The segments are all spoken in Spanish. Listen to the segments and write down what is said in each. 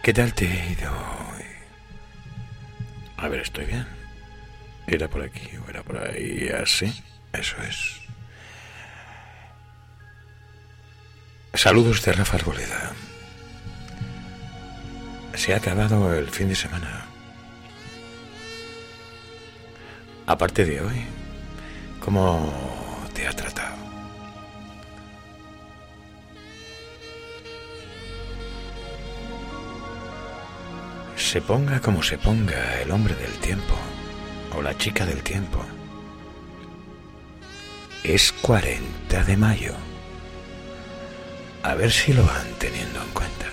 ¿Qué tal te he ido hoy? A ver, ¿estoy bien? ¿Era por aquí o era por ahí? ¿Así? Eso es. Saludos de Rafa Arboleda. Se ha acabado el fin de semana. Aparte de hoy, ¿cómo te ha tratado? Se ponga como se ponga el hombre del tiempo o la chica del tiempo. Es 40 de mayo. A ver si lo van teniendo en cuenta.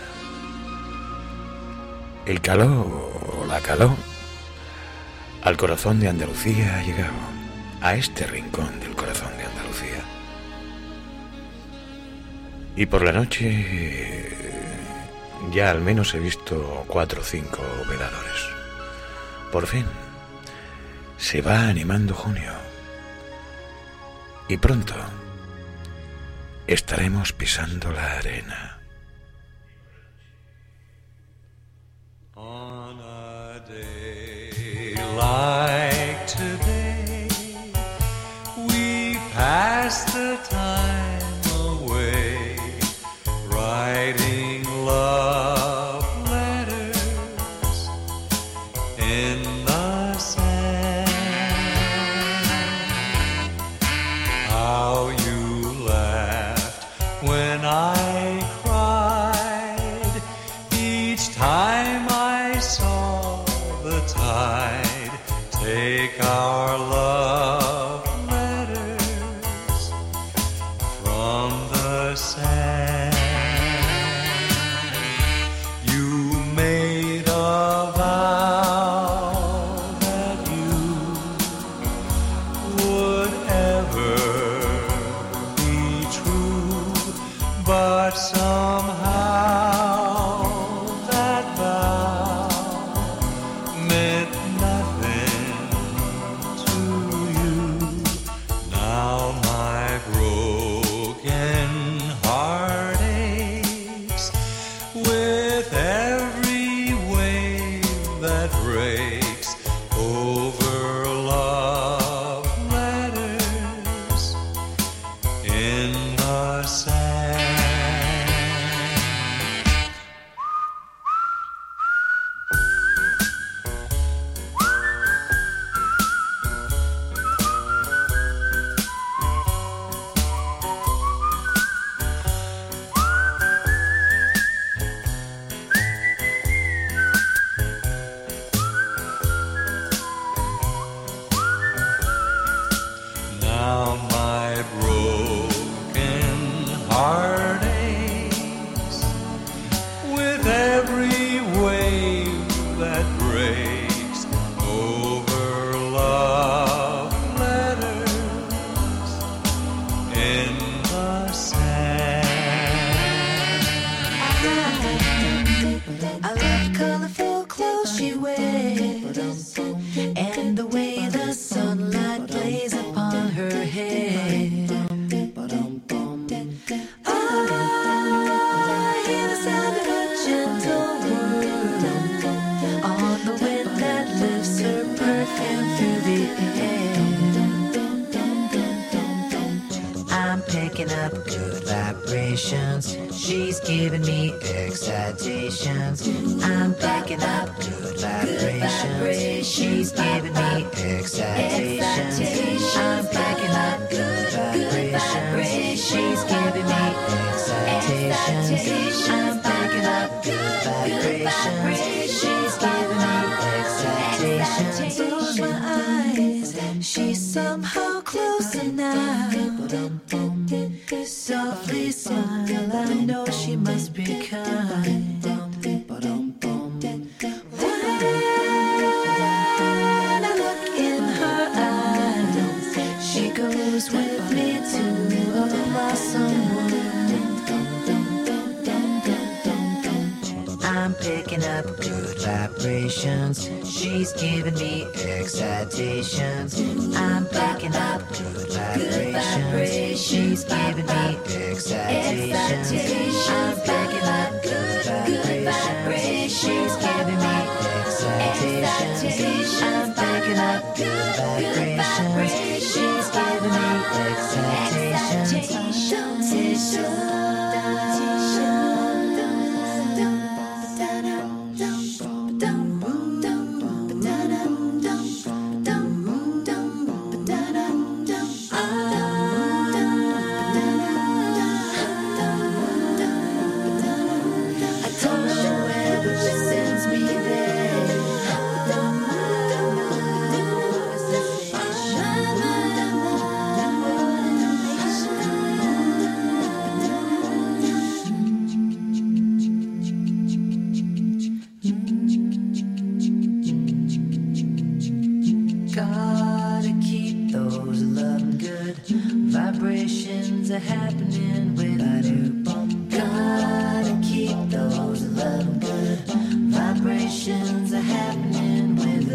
El calor o la calor al corazón de Andalucía ha llegado, a este rincón del corazón de Andalucía. Y por la noche ya al menos he visto 4 o 5 veladores. Por fin se va animando junio y pronto estaremos pisando la arena. On a day like today, we pass the time away, writing love letters in the sand. How you laughed when I cried each time I saw the tide take our love letters from the sand. You made a vow that you would ever be true, but somehow that vow meant nothing to you. Now my broken heart aches with every wave that breaks over love letters in the sand. Now my broken heart aches with every wave that breaks over love letters in the sand. I love colorful clothes she wears and the way the sunlight plays upon her head. I hear the sound of a gentle word on the wind that lifts her perfume through the air. I'm picking up good vibrations. She's giving me excitations. I'm picking up good vibrations. She's giving me excitations. I'm picking up good vibrations. She's giving me excitations. I'm picking up good vibrations. She's giving me excitations. Close my eyes. She's somehow closer now. Softly smile, I know she must be kind. When I look in her eyes, she goes with me to a blossom wood. I'm picking up good vibrations. She's giving me excitations. I'm picking up good vibrations. She's giving me excitations. I'm picking up good vibrations. vibrations are happening with gotta keep those love good. Vibrations are happening with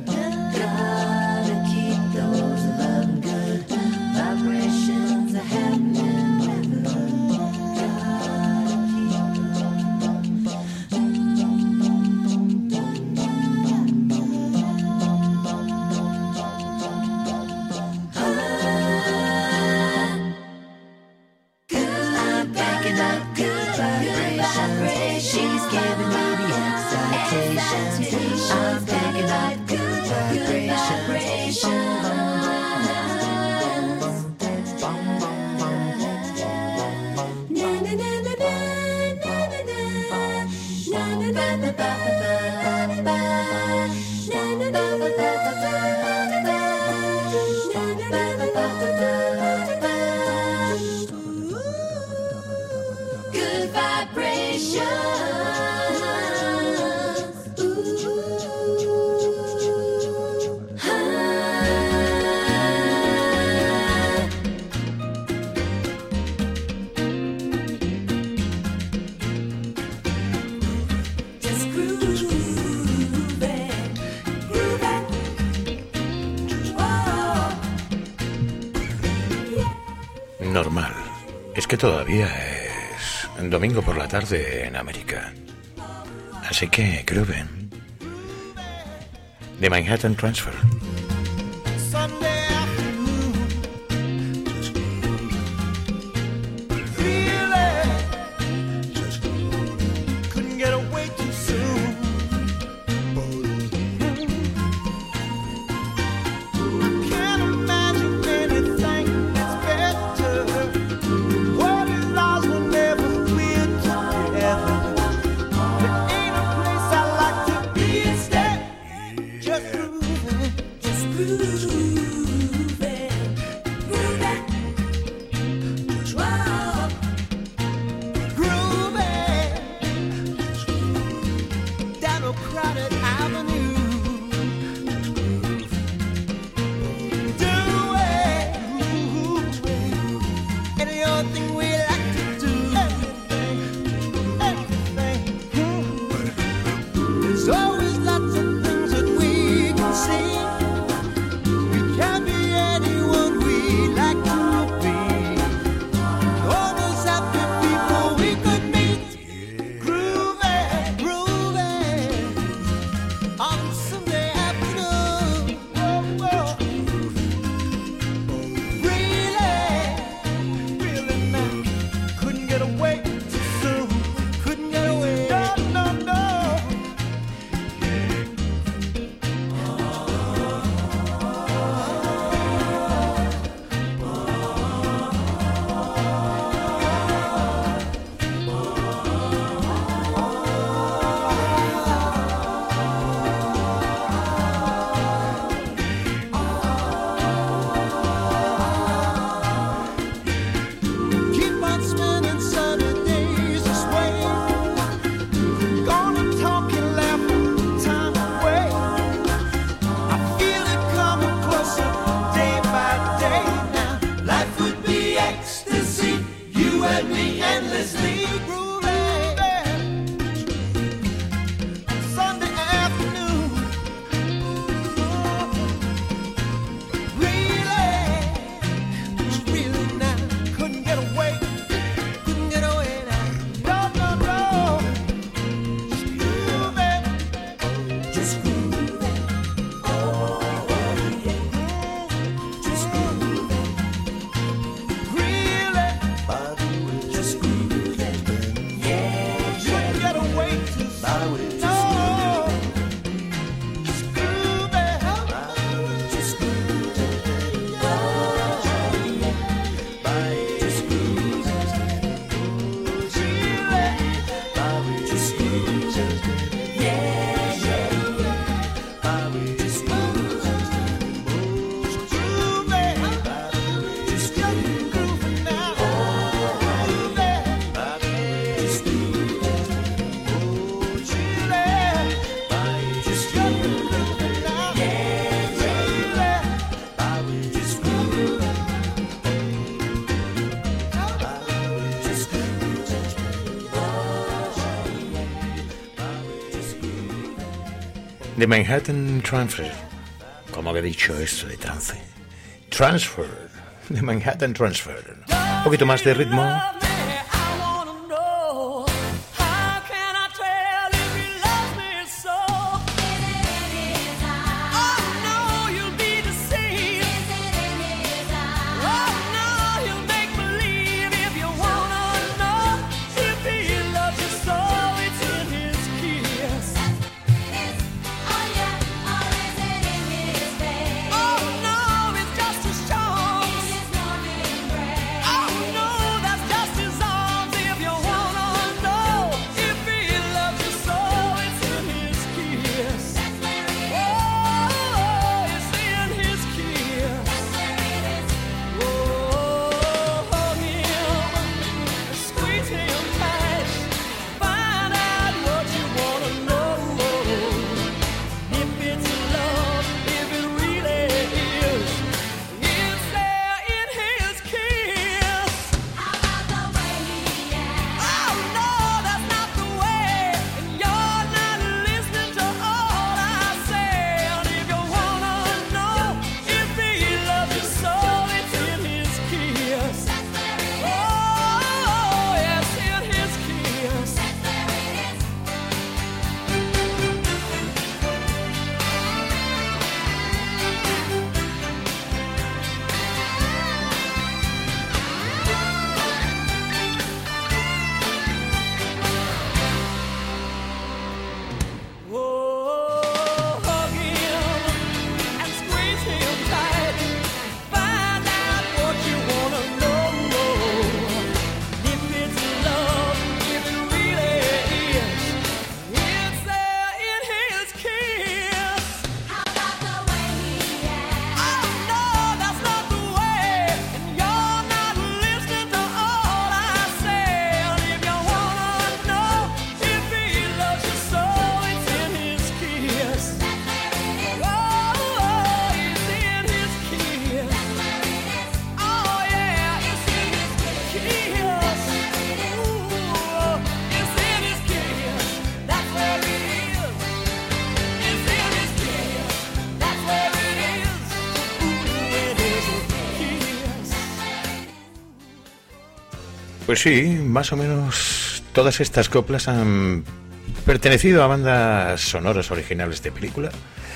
gotta keep those love good. Vibrations are happening with I'm picking up good vibrations. Good vibrations. Normal. Es que todavía es domingo por la tarde en América. Así que Grooven de Manhattan Transfer. Just The Manhattan Transfer. ¿Cómo había dicho eso de trance? Transfer. The Manhattan Transfer. Un poquito más de ritmo. Pues sí, más o menos todas estas coplas han pertenecido a bandas sonoras originales de película.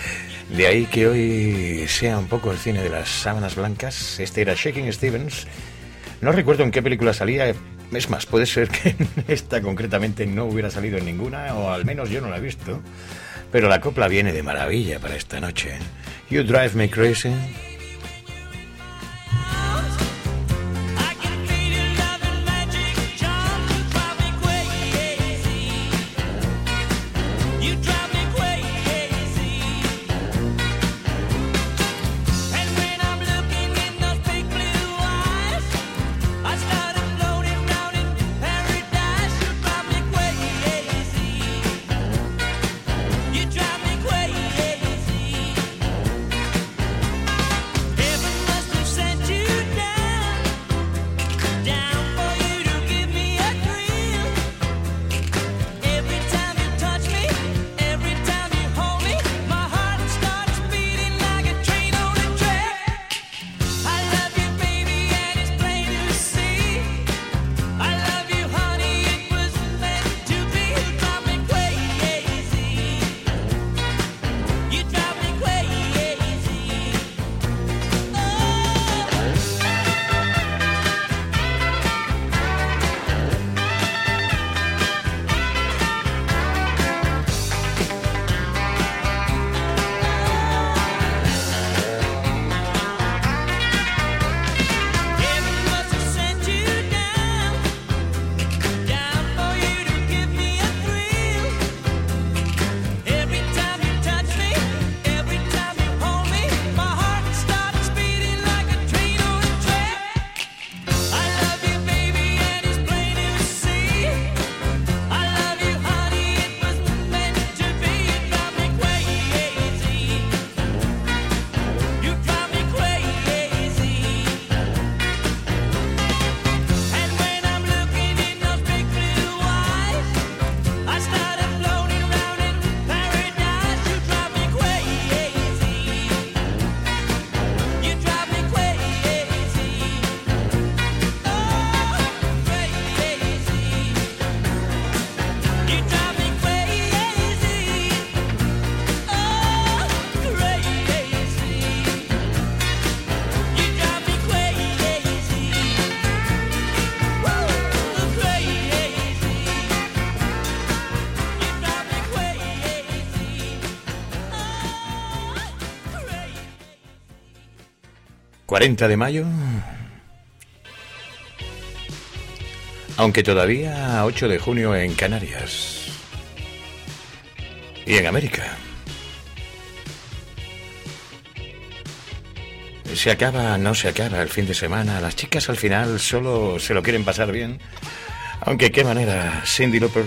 De ahí que hoy sea un poco el cine de las sábanas blancas. Este era Shaking Stevens. No recuerdo en qué película salía. Es más, puede ser que esta concretamente no hubiera salido en ninguna, o al menos yo no la he visto. Pero la copla viene de maravilla para esta noche. You Drive Me Crazy. 40 de mayo, aunque todavía 8 de junio en Canarias y en América. Se acaba, no se acaba el fin de semana. Las chicas al final solo se lo quieren pasar bien. Aunque qué manera, Cyndi Lauper.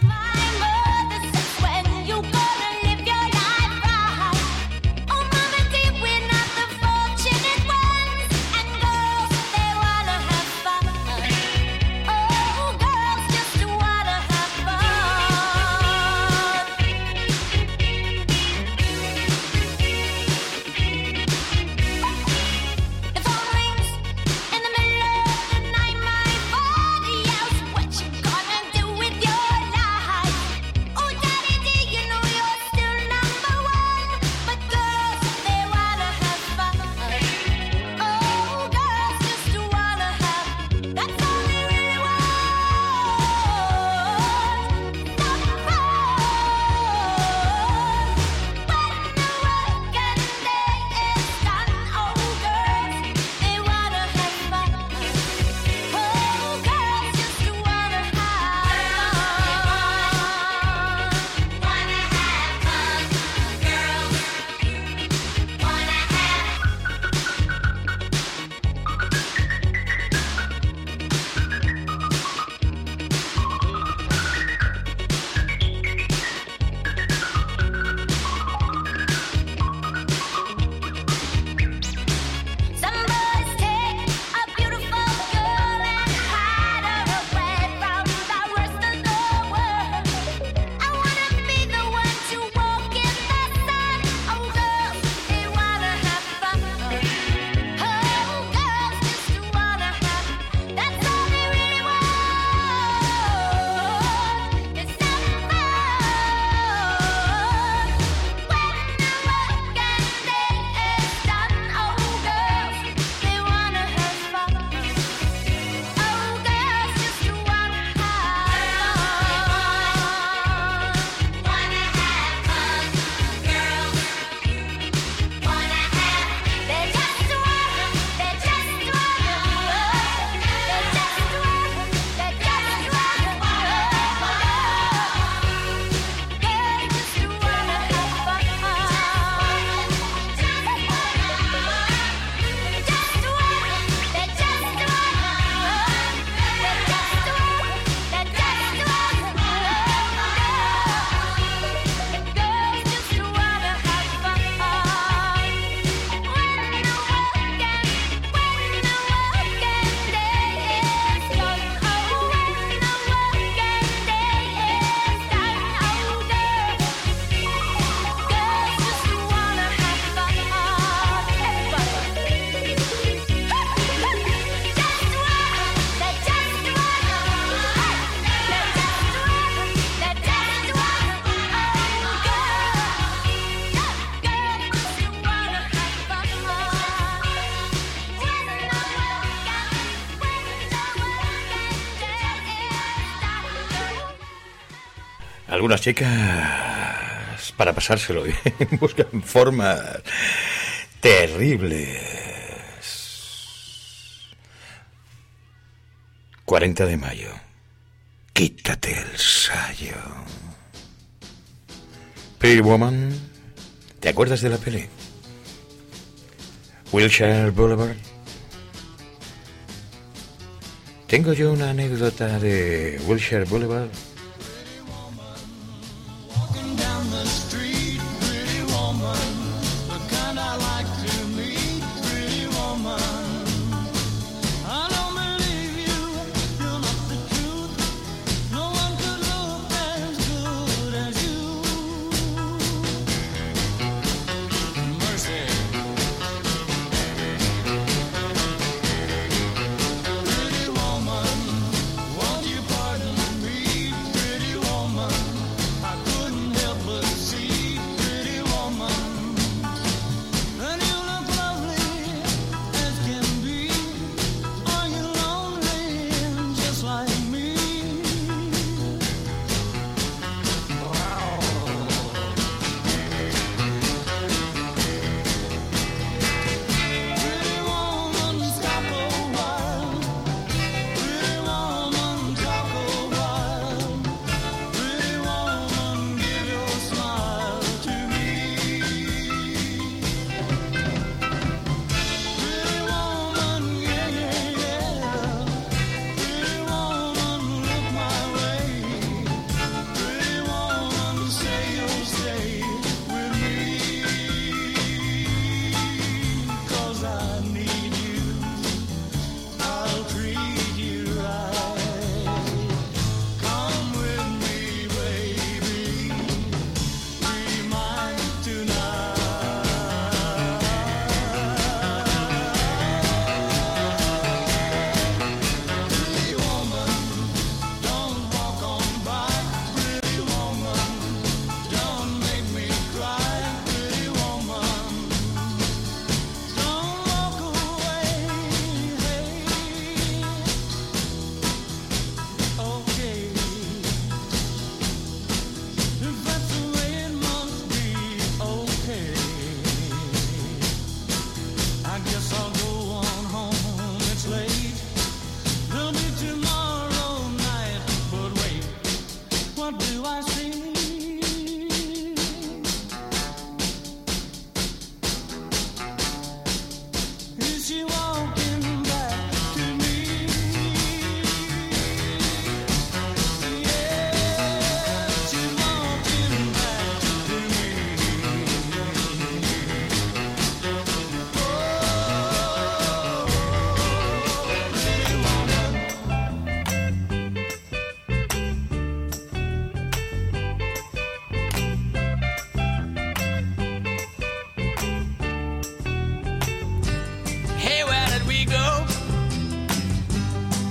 Algunas chicas, para pasárselo bien, buscan formas terribles. 40 de mayo. Quítate el sayo. Pretty Woman. ¿Te acuerdas de la peli? Wilshire Boulevard. Tengo yo una anécdota de Wilshire Boulevard. Pretty woman, won't you pardon me?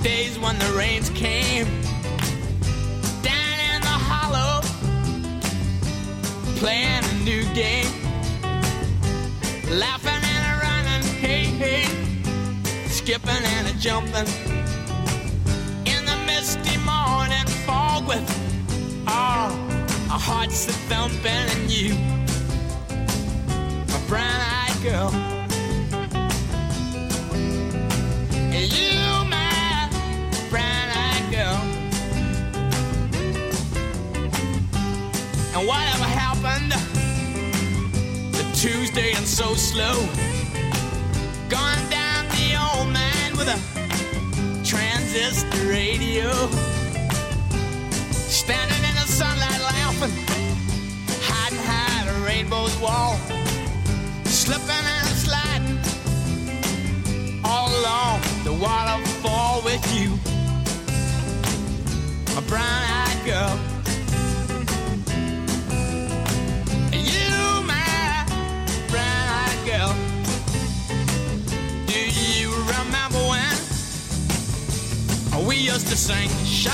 days when the rains came down in the hollow, playing a new game, laughing and a running, hey, hey, skipping and a jumping in the misty morning fog with our hearts a thumping, and you, a brown-eyed girl, you, my brown-eyed girl. And whatever happened to Tuesday and so slow, gone down the old man with a transistor radio, standing in the sunlight laughing, hiding behind a rainbow's wall, slipping and sliding all along the waterfall with you, a brown-eyed girl. You, my brown-eyed girl. Do you remember when we used to sing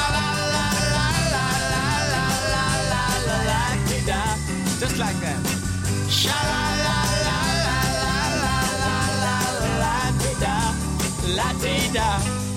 sha-la-la-la-la-la-la-la-la-la-la-la-la-la-la-la-la-la-la, just like that. Sha-la-la-la-la-la-la-la-la-la-la-la-la-la.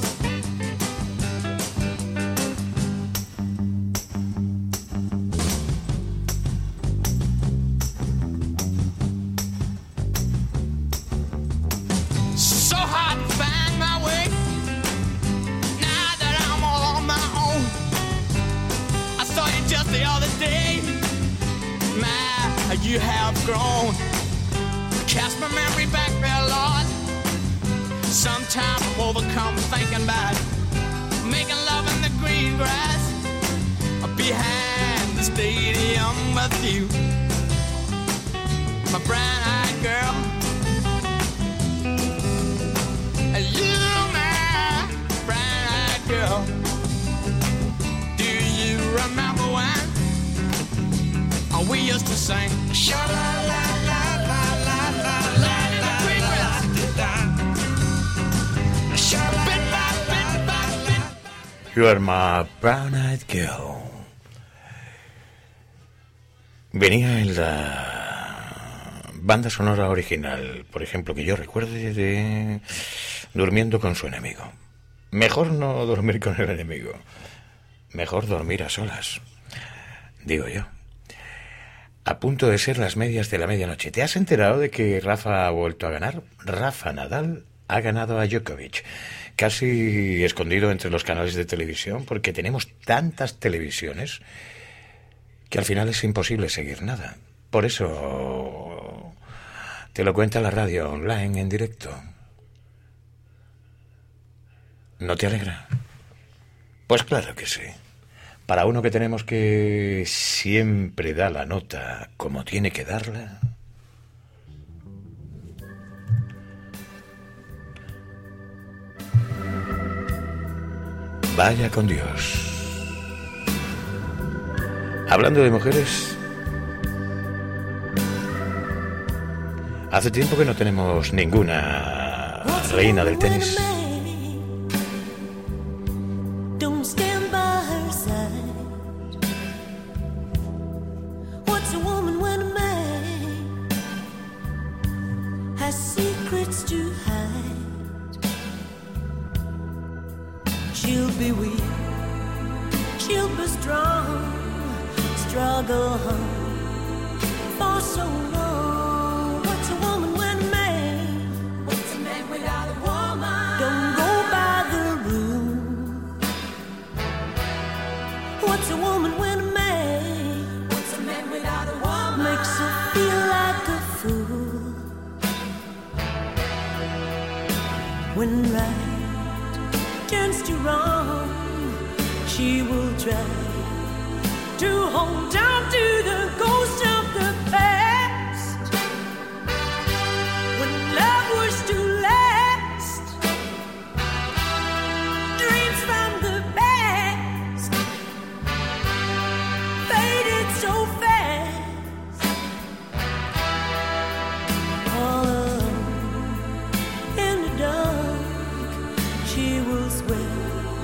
So hard to find my way now that I'm all on my own. I saw you just the other day. My, you have grown. Cast my memory back there, Lord. Sometimes I'm overcome thinking about making love in the green grass behind the stadium with you, my brown-eyed girl. You, my brown-eyed girl. Do you remember when we used to sing sha-la-la-la-la-la-la-la in the green grass? You are my brown-eyed girl. Venía en la banda sonora original, por ejemplo, que yo recuerde, de Durmiendo con su enemigo. Mejor no dormir con el enemigo, mejor dormir a solas, digo yo. A punto de ser las medias de la medianoche. ¿Te has enterado de que Rafa ha vuelto a ganar? Rafa Nadal ha ganado a Djokovic, casi escondido entre los canales de televisión, porque tenemos tantas televisiones que al final es imposible seguir nada. Por eso te lo cuenta la radio online en directo. ¿No te alegra? Pues claro que sí. Para uno que tenemos que siempre da la nota como tiene que darla. Vaya con Dios. Hablando de mujeres, hace tiempo que no tenemos ninguna reina del tenis. She'll be weak, she'll be strong, struggle for so long. What's a woman when a man? What's a man without a woman? Don't go by the rule. What's a woman when a man? What's a man without a woman? Makes her feel like a fool. When right turns to wrong, she will try to hold on to the ghost of the past. When love was to last, dreams from the past faded so fast. All alone in the dark, she will swear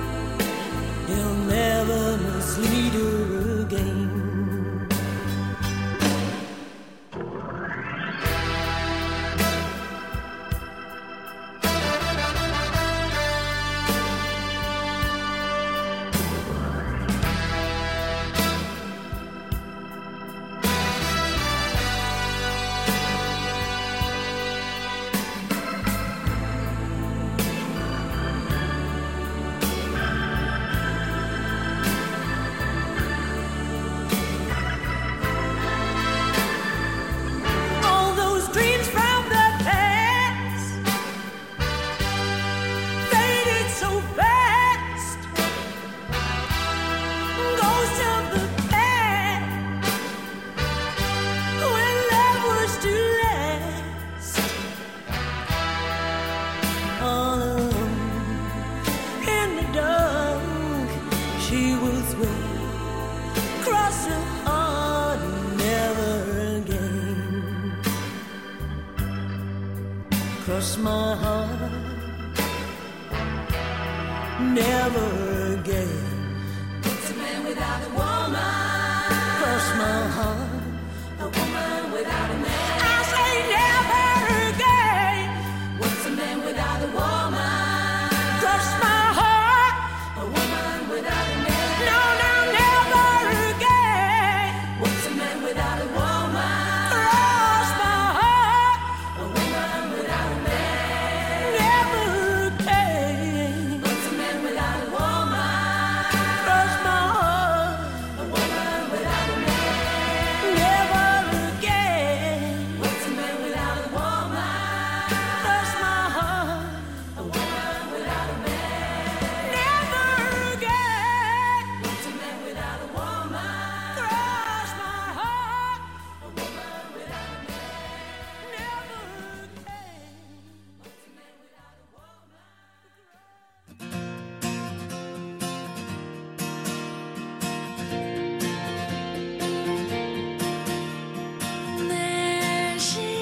she was with. Cross her heart, never again. Cross my heart, never again. What's a man without a woman? Cross my heart, a woman without a man. I say never again. What's a man without a woman? Cross my heart, a woman without a man. No, no, never again. What's a man without a woman? Cross my heart, a woman without a man. Never again. What's a man without a woman? Cross my heart, a woman without a man. Never again. What's a man without a woman? Cross my heart, a woman without a man. Never again. What's a man without a woman? Cross my heart, a woman without a man. Never again. What's a man without a woman? There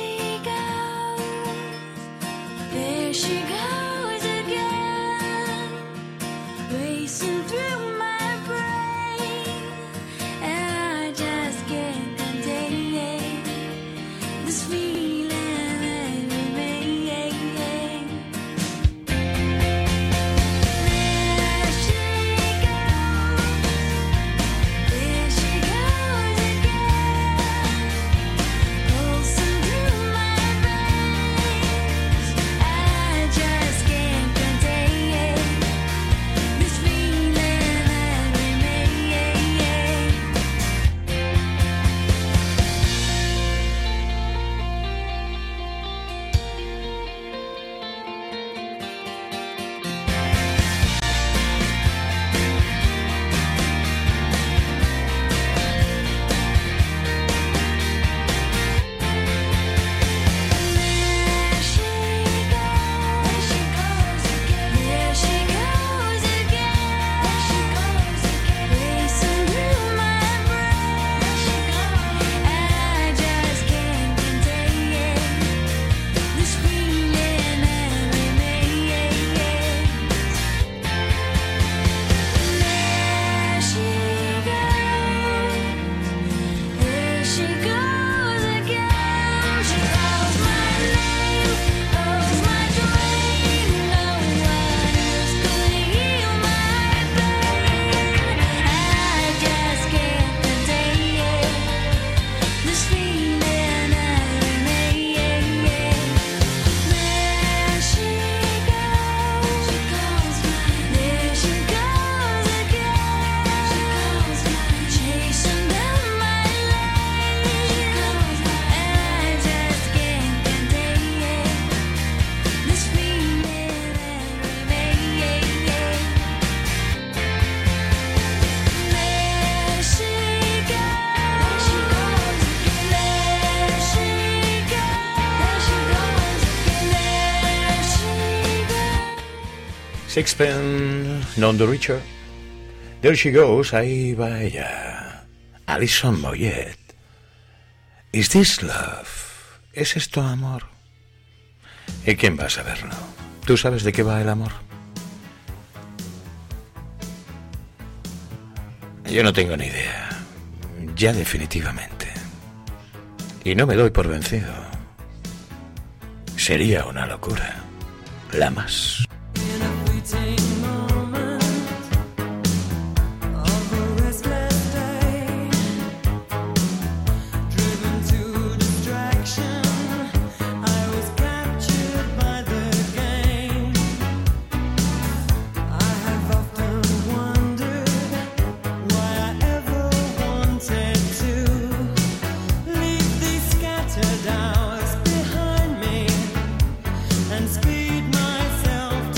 she goes again, racing through my brain, and I just can't contain this feeling that remains. There she goes again, pulsing through my veins. I just can't contain this feeling that remains. There she goes again, racing through my brain. I just can't contain this feeling that remains. There she goes again. She calls my name, calls my dream. No one else could heal my pain. I just can't contain this feeling that remains. There she goes, there she goes again, chasing down my lane. I just can't contain this feeling that remains. There she goes, there she goes. Sixpence None the Richer. There she goes, ahí va ella. Alison Moyet. Is this love? ¿Es esto amor? ¿Y quién va a saberlo? ¿Tú sabes de qué va el amor? Yo no tengo ni idea. Ya definitivamente. Y no me doy por vencido. Sería una locura. La más. In a fleeting moment of a restless day, driven to distraction, I was captured by the game. I have often wondered why I ever wanted to leave these scattered hours behind me and speed myself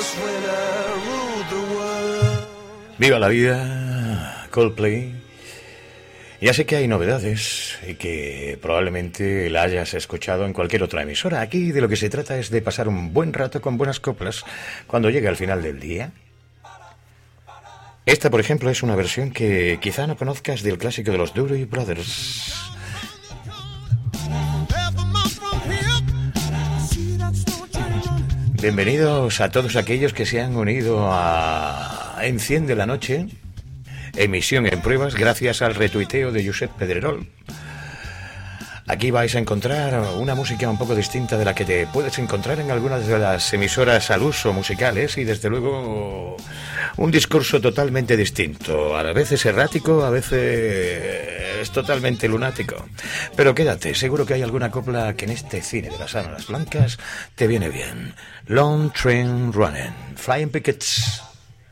Viva la vida, Coldplay. Ya sé que hay novedades y que probablemente la hayas escuchado en cualquier otra emisora. Aquí de lo que se trata es de pasar un buen rato con buenas coplas cuando llegue al final del día. Esta, por ejemplo, es una versión que quizá no conozcas del clásico de los Doobie Brothers. Bienvenidos a todos aquellos que se han unido a Enciende la Noche, emisión en pruebas gracias al retuiteo de Josep Pedrerol. Aquí vais a encontrar una música un poco distinta de la que te puedes encontrar en algunas de las emisoras al uso musicales y desde luego un discurso totalmente distinto, a veces errático, a veces totalmente lunático. Pero quédate, seguro que hay alguna copla que en este cine de las sábanas blancas te viene bien. Long Train Running, Flying Pickets.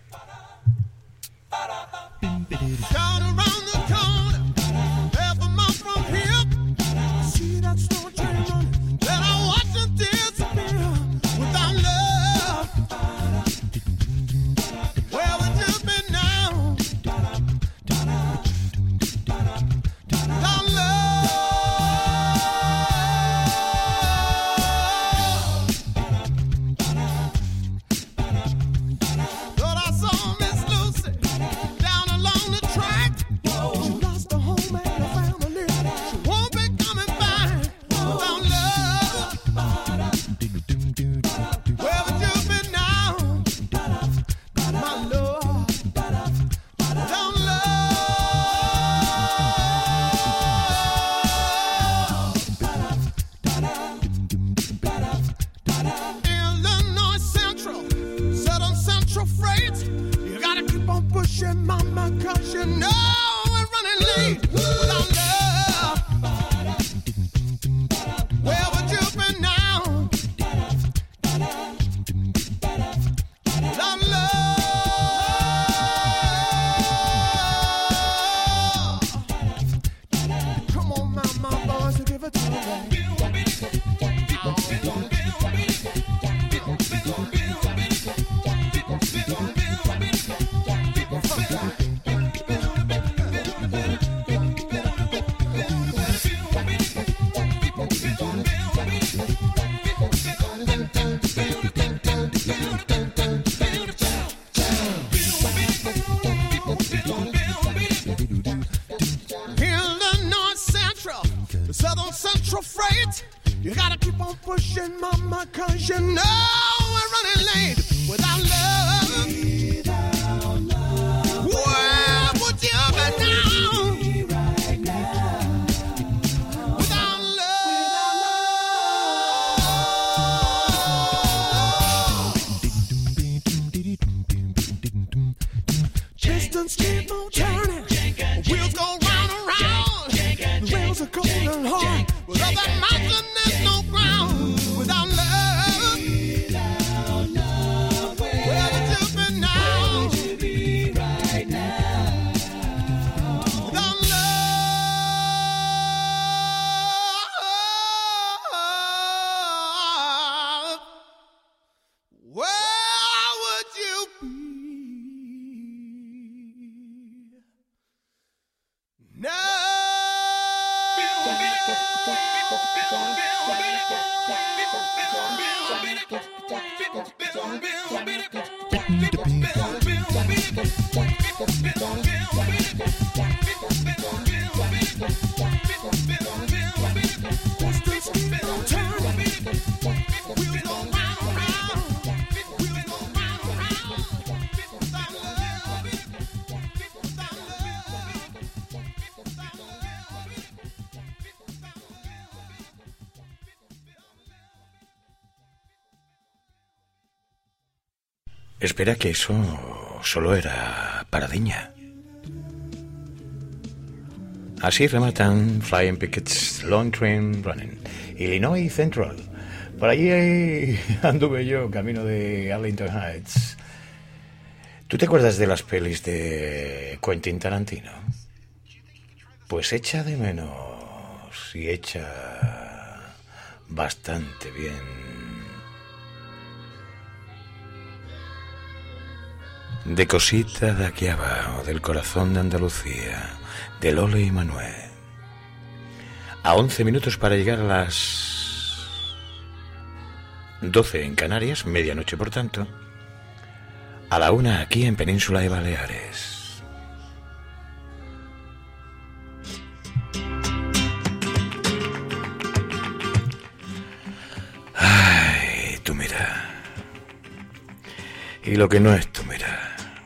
Espera, que eso solo era paradiña. Así rematan Flying Pickets, Long Train Running, Illinois Central. Por allí anduve yo, camino de Arlington Heights. ¿Tú te acuerdas de las pelis de Quentin Tarantino? Pues echa de menos y echa bastante bien. de Cosita de aquí abajo, del corazón de Andalucía, de Lole y Manuel. A 11 minutos para llegar a las 12 en Canarias, medianoche por tanto, a la 1 aquí en Península de Baleares. Ay, tú mira. Y lo que no es tú mira.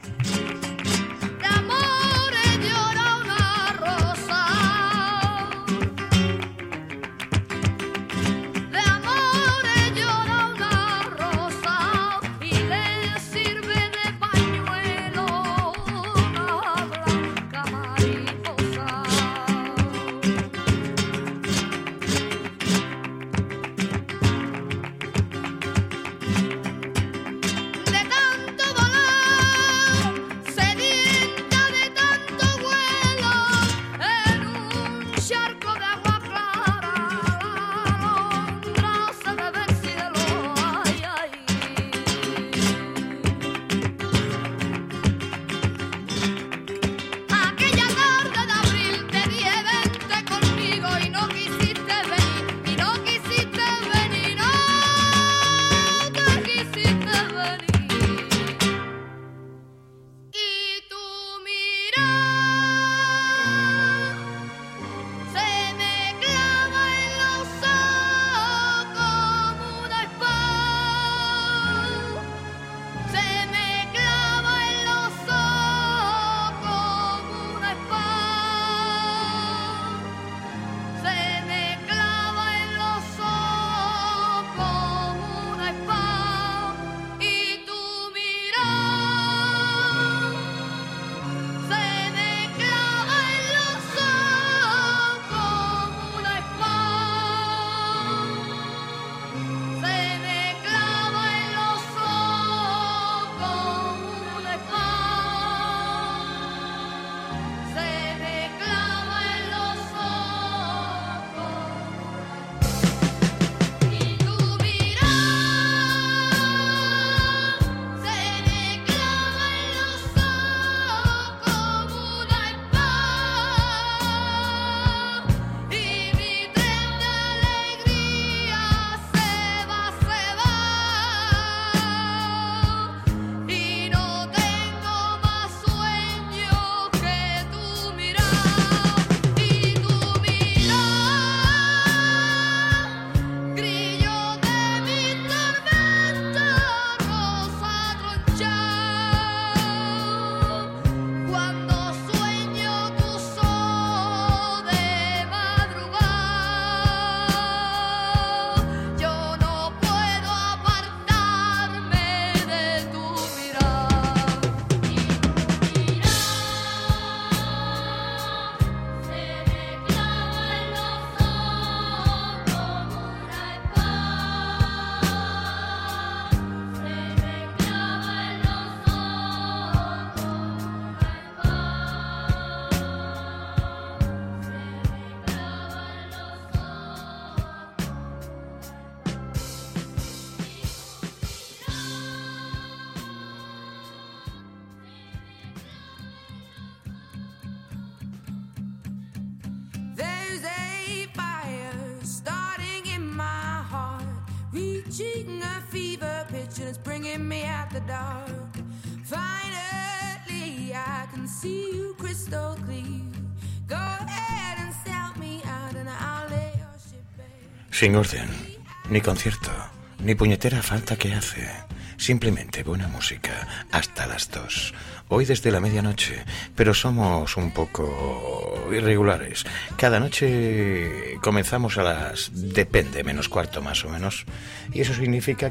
Sin orden, ni concierto, ni puñetera falta que hace. Simplemente buena música hasta las 2. Hoy desde la medianoche, pero somos un poco irregulares. Cada noche comenzamos a las... depende, menos cuarto más o menos. Y eso significa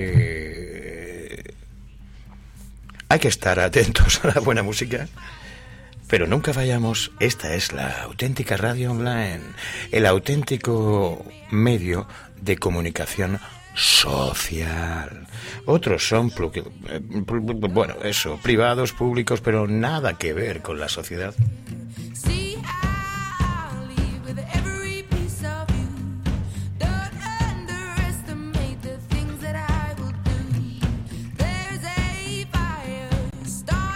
que... hay que estar atentos a la buena música. Pero nunca fallamos, esta es la auténtica radio online, el auténtico medio de comunicación social. Otros son, privados, públicos, pero nada que ver con la sociedad. Start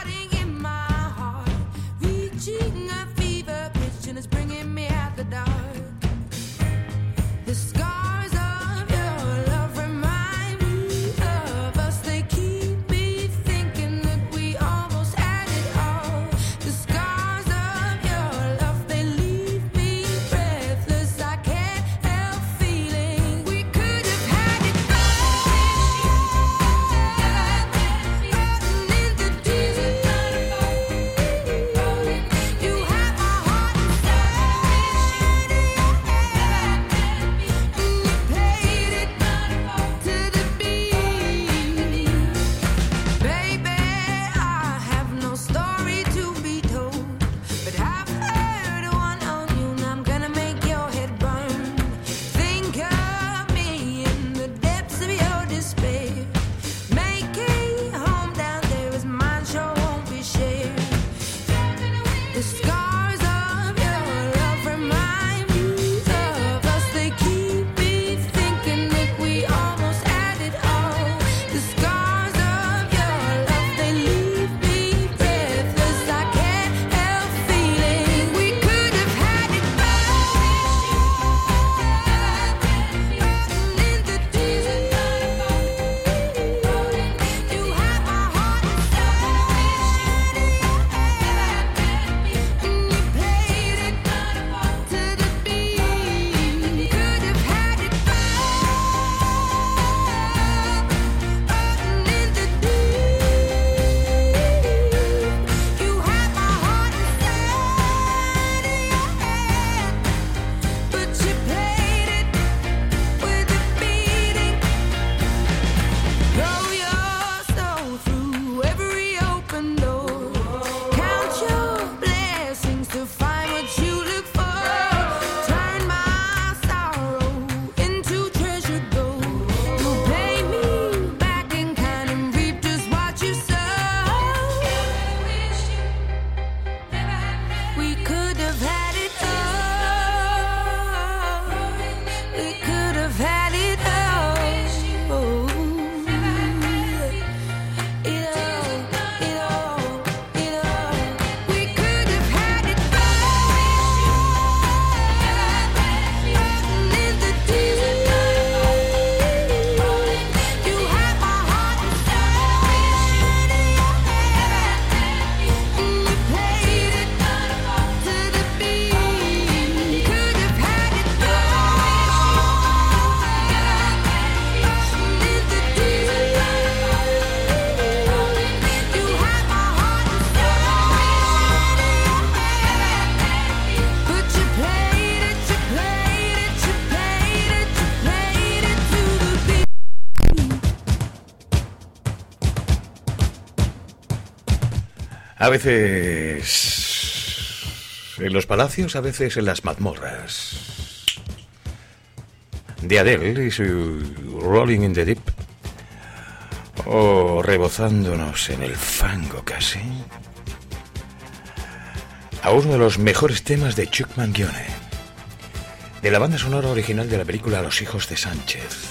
A veces en los palacios, a veces en las mazmorras. De Adele y su Rolling in the Deep, o rebozándonos en el fango casi, a uno de los mejores temas de Chuck Mangione, de la banda sonora original de la película Los hijos de Sánchez.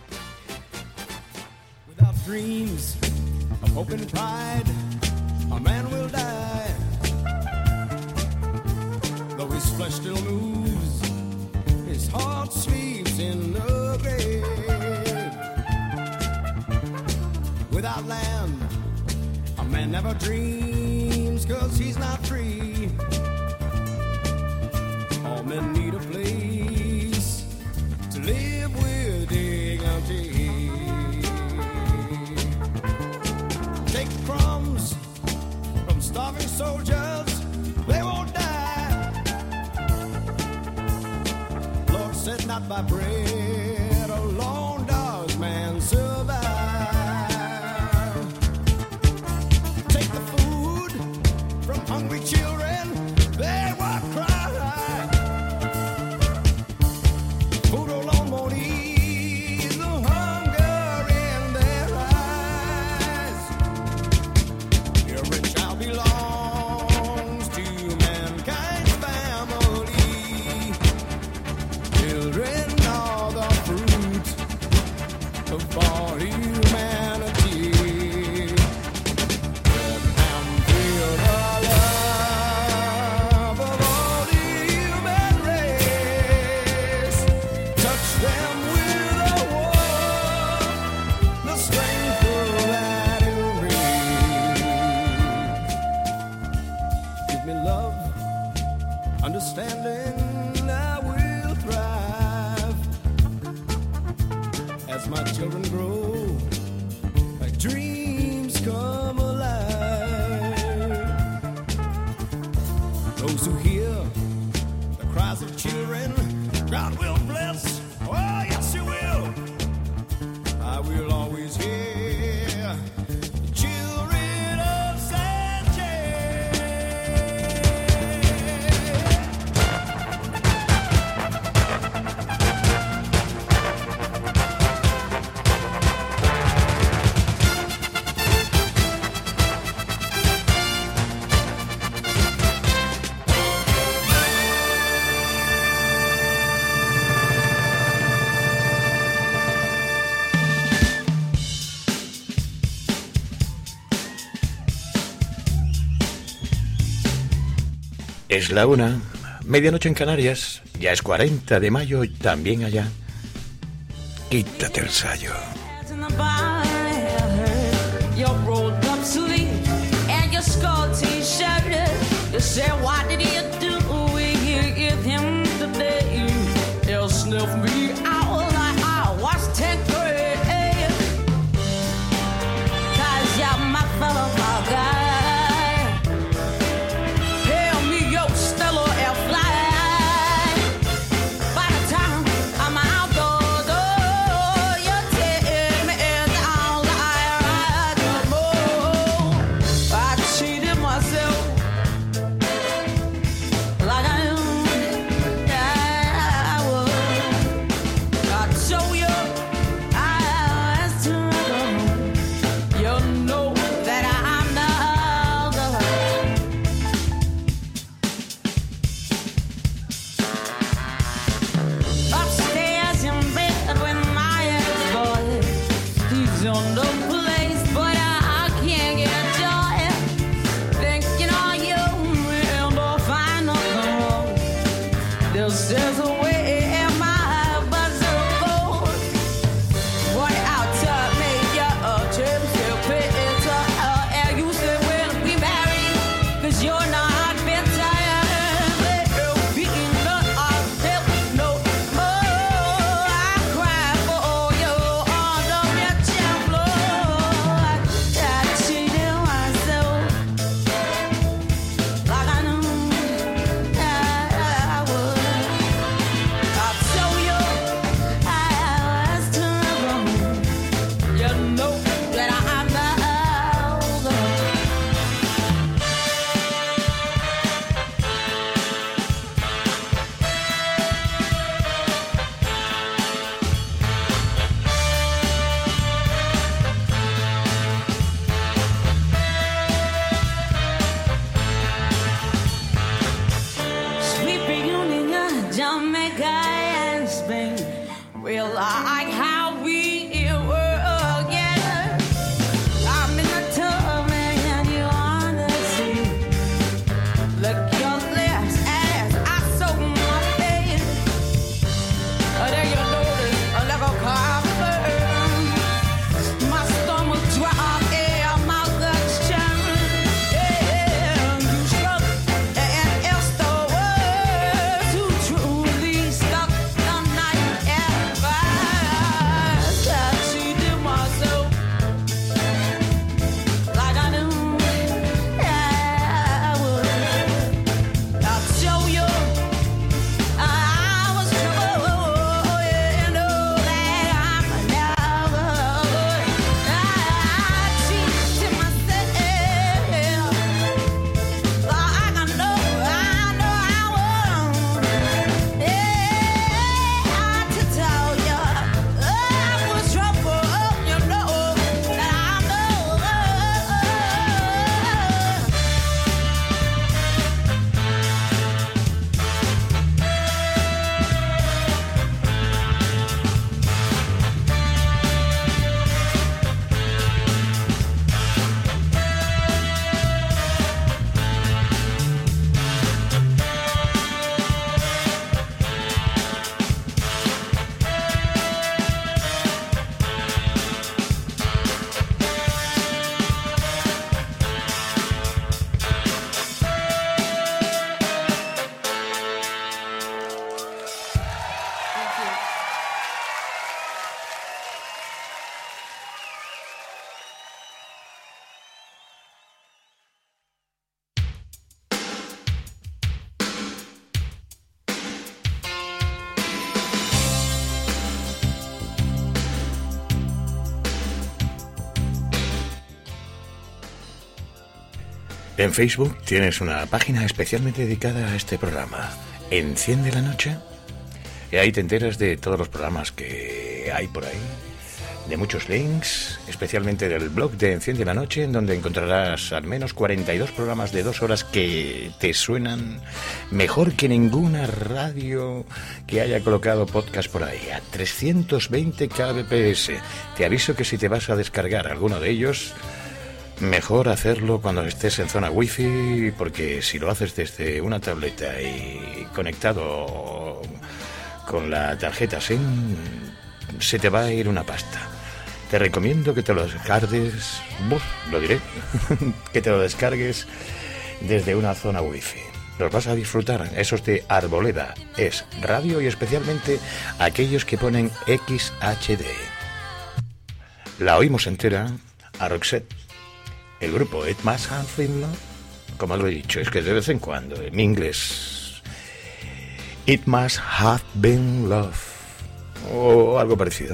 Without dreams of hope and pride, a man will die. Though his flesh still moves, his heart sleeps in the grave. Without land, a man never dreams, 'cause he's not free. All men need a place to live with dignity. Take crumbs from starving soldiers, they won't die. Lord said not by bread alone does man survive. Take the food from hungry children, they will cry. Food alone won't ease the hunger in their eyes. Your rich child belongs to mankind's family. Children are the fruit of all humanity. Let them feel the love of all the human race. Touch them with a warmth, the strength of that embrace. Give me love, understanding, I will thrive. As my children grow, my dreams come alive. Those who hear the cries of children, God will bless. Oh, yes, He will. I will always hear the children of Sanchez. Es la 1, medianoche en Canarias, ya es 40 de mayo, también allá. Quítate el sayo. In the bar, your rolled up sleeve and your skull t-shirt. You said, what did you do with him today? He'll sniff me out like I was 10th grade. 'Cause you're my fellow guy. Hail me your Stella Air fly. By the time I'm out the door, you take me down like a boat. I cheated myself like I was. I told you I was too long. You know that I'm not the upstairs in bed with my ex-boy. He's on the place, but I can't get joy. Thinking of you and I'll find nothing wrong. This is the way my buzzer goes. What out to me, your trip to Peter. And you said when we married, 'cause you're not bitter. There'll be none of them no more. I cry for you under your floor. En Facebook tienes una página especialmente dedicada a este programa, Enciende la Noche, y ahí te enteras de todos los programas que hay por ahí, de muchos links, especialmente del blog de Enciende la Noche, en donde encontrarás al menos 42 programas de 2 horas que te suenan mejor que ninguna radio que haya colocado podcast por ahí, a 320 kbps. Te aviso que si te vas a descargar alguno de ellos, mejor hacerlo cuando estés en zona wifi, porque si lo haces desde una tableta y conectado con la tarjeta SIM, se te va a ir una pasta. Te recomiendo que te lo descargues, lo diré, que te lo descargues desde una zona wifi. Los vas a disfrutar, esos de Arboleda, es radio, y especialmente aquellos que ponen XHD. La oímos entera a Roxette. El grupo It Must Have Been Love, como lo he dicho, es que de vez en cuando, en inglés, It Must Have Been Love, o algo parecido.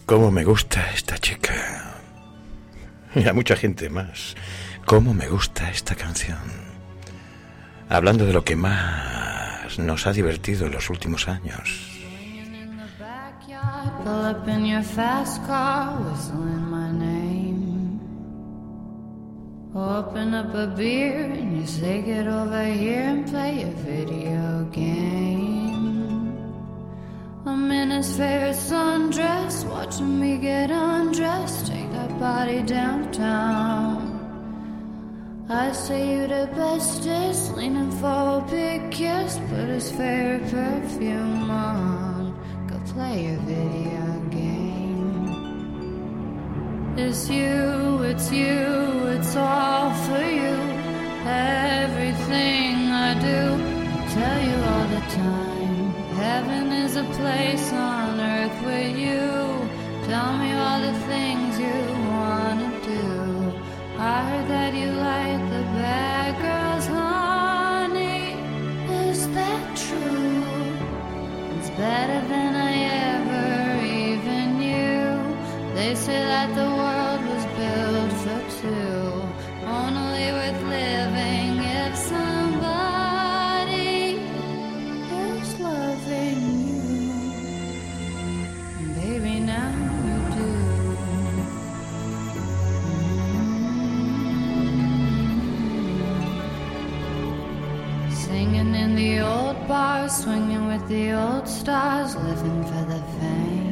cómo me gusta esta chica. Y a mucha gente más. Cómo me gusta esta canción. Hablando de lo que más nos ha divertido en los últimos años. Pull up in your fast car, whistling my name. Open up a beer and you say get over here and play a video game. I'm in his favorite sundress, watching me get undressed, take that body downtown. I say you the bestest, leaning for a big kiss, put his favorite perfume on, go play a video game. It's you, it's all for you. Everything I do, I tell you all the time. Heaven is a place on earth with you. Tell me all the things you wanna do. I heard that you like the bad girls, honey. Is that true? It's better than I ever even knew. They say that the world was built for two, only worth living if somebody is loving you. Baby, now you do. Singing in the old bars, swinging with the old stars, living for the fame.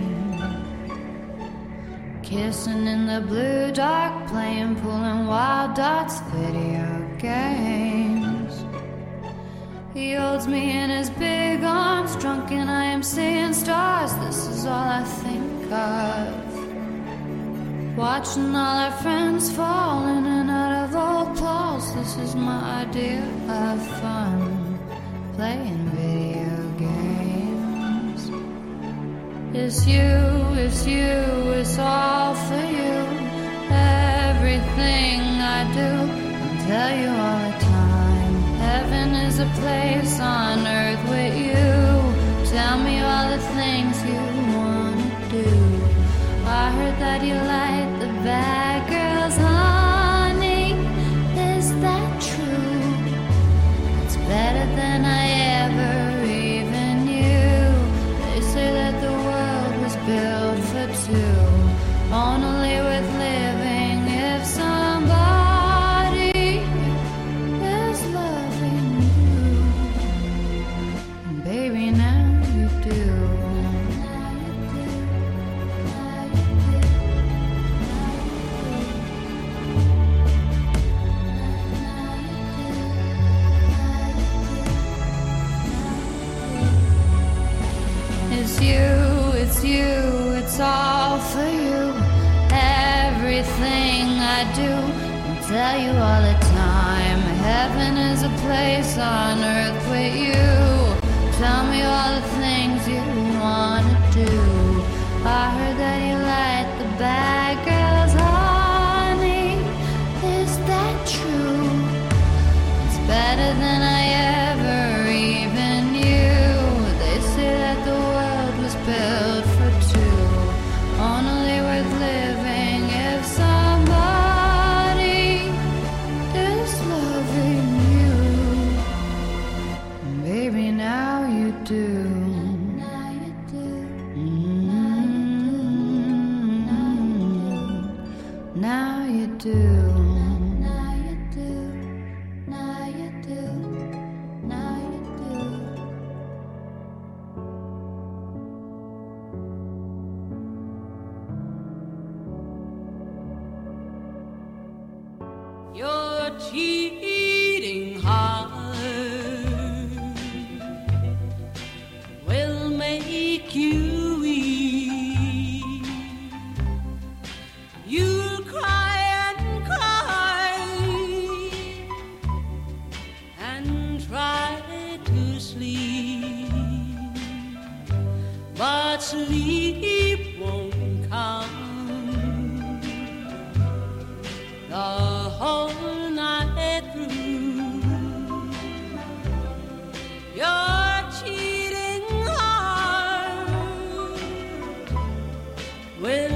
Kissing in the blue dark, playing pool and wild dots, video games. He holds me in his big arms, drunk and I am seeing stars. This is all I think of. Watching all our friends fall in and out of old clothes. This is my idea of fun, playing video games. It's you, it's all for you. Everything I do, I'll tell you all the time. Heaven is a place on earth with you. Tell me all the things you wanna do. I heard that you like the bad girls, honey. Is that true? It's better than I ever even knew. They say that the world was built for two, only worth living if somebody is loving you. And baby, now you do. It's you, it's all for you. Everything I do, I'll tell you all the time. Heaven is a place on earth with you. Tell me all the things you wanna do. I heard that you like the bad girls, honey. Is that true? It's better than I ever even knew. They say that the world was built for two, only worth living if somebody is loving you. Baby, now you do. Now you do. Now you do. Now you do. Now you do. Your cheating heart will make you weep. You'll cry and cry and try to sleep, but sleep won't come the whole night through. Your cheating heart will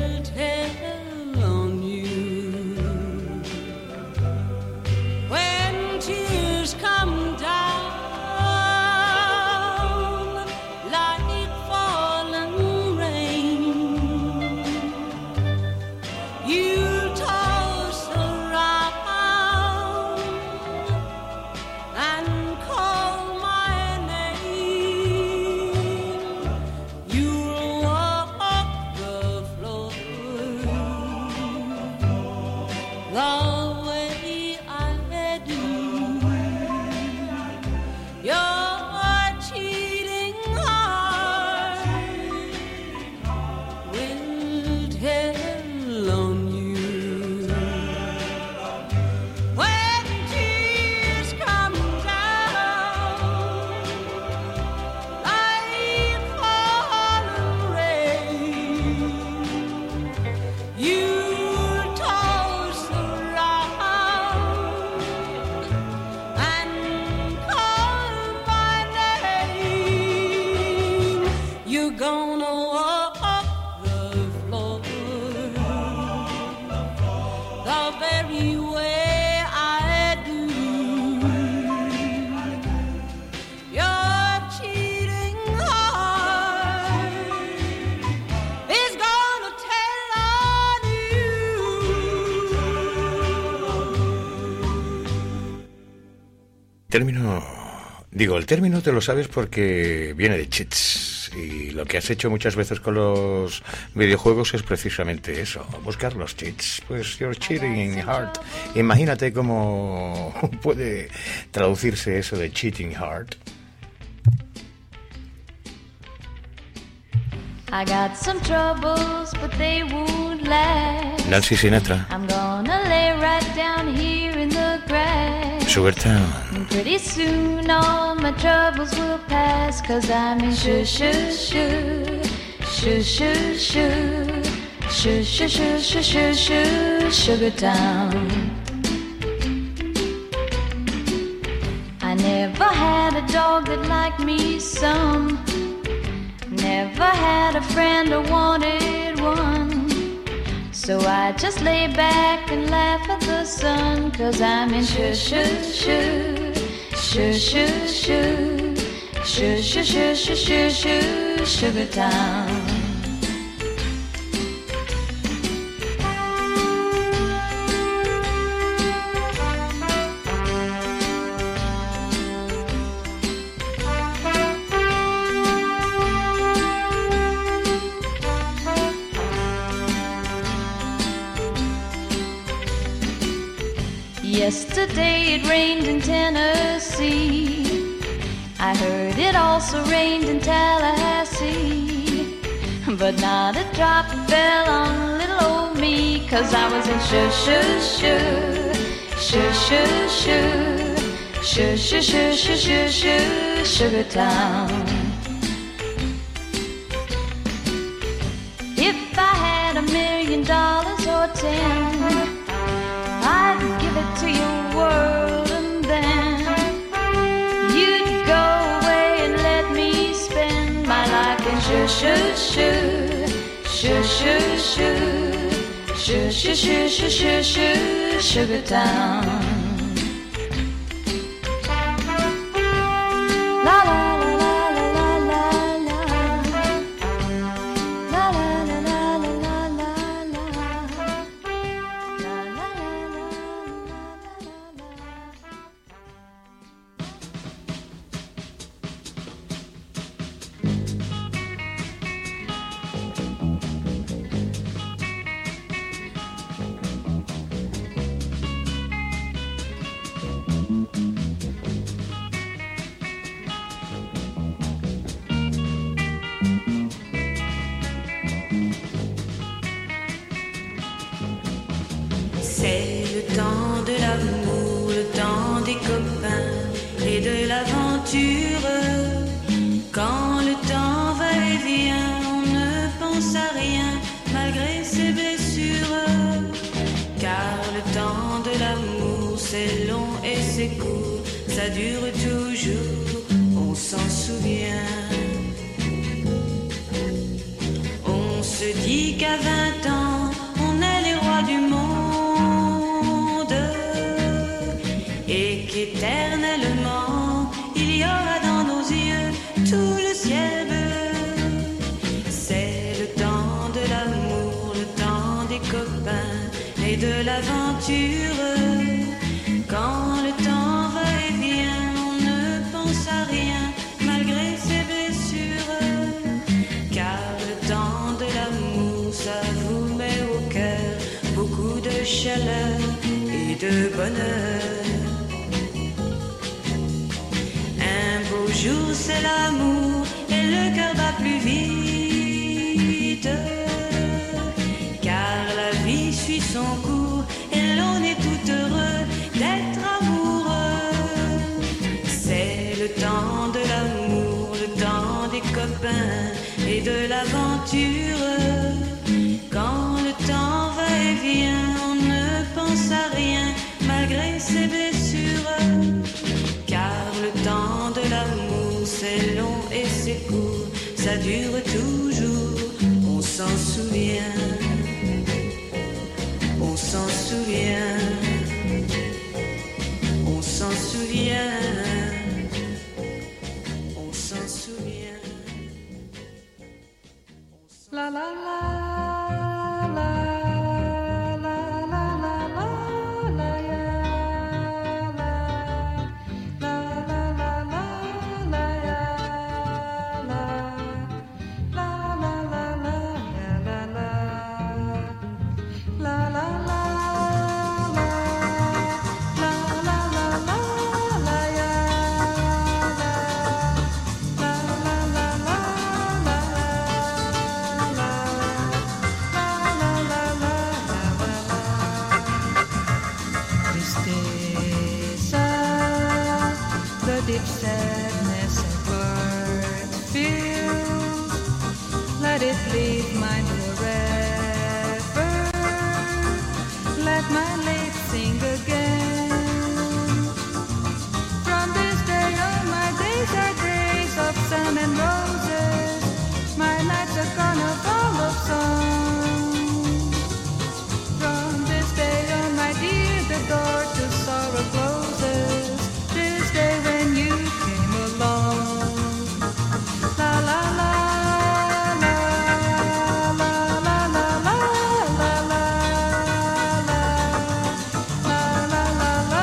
gonna walk the floor the very way I do. Your cheating heart is gonna tell on you. El término te lo sabes porque viene de cheats. Y lo que has hecho muchas veces con los videojuegos es precisamente eso, buscar los cheats. Pues your cheating heart. Imagínate cómo puede traducirse eso de cheating heart. I got some troubles, but they won't last. Nancy Sinatra. I'm gonna lay right down here in the grass. Sugartown. And pretty soon all my troubles will pass, 'cause I'm in Sugartown. I never had a dog that liked me some. Never had a friend or wanted one. So I just lay back and laugh at the sun, 'cause I'm in Sugartown. Yesterday it rained in Tennessee. I heard it also rained in Tallahassee. But not a drop fell on little old me, 'cause I was in Sugartown. If I had $1 million or 10, I'd give it to your world, and then you'd go away and let me spend my life in Sugartown. La la la la la la la la. La la la la la la la la. La la la la la la la. C'est le temps de l'amour, le temps des copains et de l'aventure. Quand le temps va et vient, on ne pense à rien malgré ses blessures. Car le temps de l'amour, c'est long et c'est court, ça dure toujours, on s'en souvient. On se dit qu'à 20 ans, on est les rois du monde et qu'éternellement, il y aura dans nos yeux tout le ciel bleu. C'est le temps de l'amour, le temps des copains et de l'aventure. Quand le temps va et vient, on ne pense à rien malgré ses blessures. Car le temps de l'amour, ça vous met au cœur beaucoup de chaleur et de bonheur. Un beau jour, c'est l'amour et le cœur bat plus vite. Car la vie suit son cours et l'on est tout heureux d'être amoureux. C'est le temps de l'amour, le temps des copains et de l'aventure. Quand le temps va et vient, on ne pense à rien malgré ses blessures. Car le temps de l'amour, c'est long et c'est court, ça dure tout s'en souvient, on s'en souvient, on s'en souvient, on s'en souvient. La la la la. Deep sadness of birds feels, let it leave mine forever. Let my lips sing again. From this day on, my days are days of sun and roses. My nights are carnival of song. From this day on, my dear, the door to sorrow closes. This day when you came along, la la la la la la la la la la la la la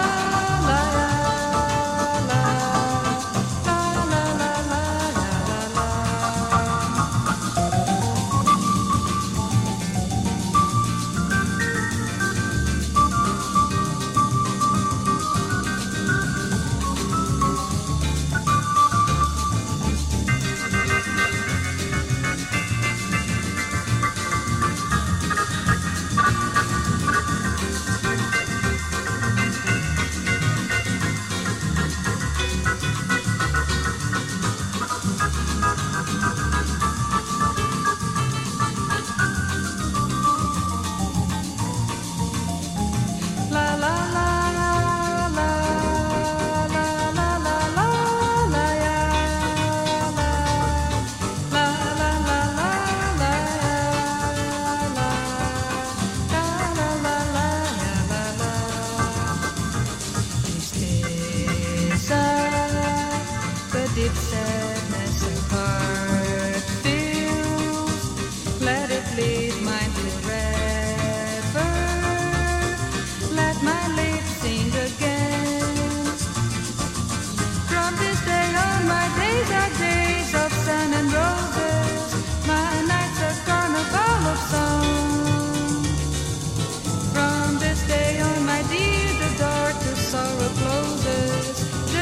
deep sadness of heart feels, let it leave mine forever. Let my lips sing again. From this day on, my days are days of sun and roses. My nights are carnival of song. From this day on, my dear, the door to sorrow closes.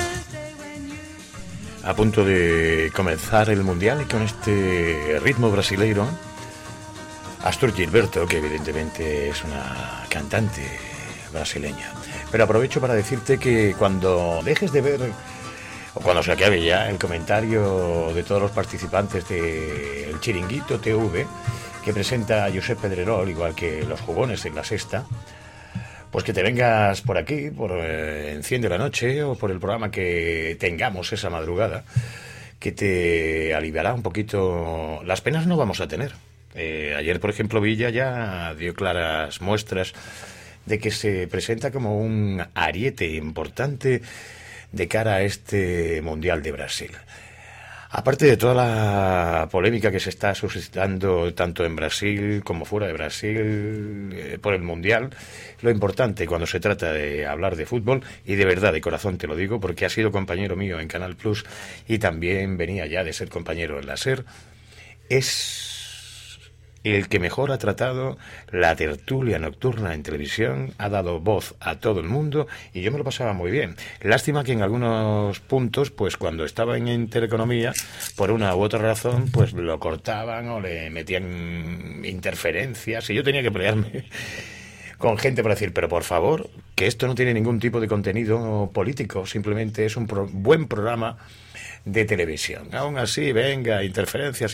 A punto de comenzar el Mundial y con este ritmo brasileiro, Astor Gilberto, que evidentemente es una cantante brasileña. Pero aprovecho para decirte que cuando dejes de ver, o cuando se acabe ya, el comentario de todos los participantes del Chiringuito TV, que presenta a Josep Pedrerol, igual que los jugones en La Sexta, pues que te vengas por aquí, por Enciende la Noche, o por el programa que tengamos esa madrugada, que te aliviará un poquito. Las penas no vamos a tener. Ayer, por ejemplo, Villa ya dio claras muestras de que se presenta como un ariete importante de cara a este Mundial de Brasil. Aparte de toda la polémica que se está suscitando tanto en Brasil como fuera de Brasil por el Mundial, lo importante cuando se trata de hablar de fútbol, y de verdad, de corazón te lo digo, porque ha sido compañero mío en Canal Plus y también venía ya de ser compañero en la SER, es el que mejor ha tratado la tertulia nocturna en televisión, ha dado voz a todo el mundo y yo me lo pasaba muy bien. Lástima que en algunos puntos, pues cuando estaba en Intereconomía, por una u otra razón, pues lo cortaban o le metían interferencias y yo tenía que pelearme con gente para decir, pero por favor, que esto no tiene ningún tipo de contenido político, simplemente es un buen programa de televisión. Aún así, venga, interferencias.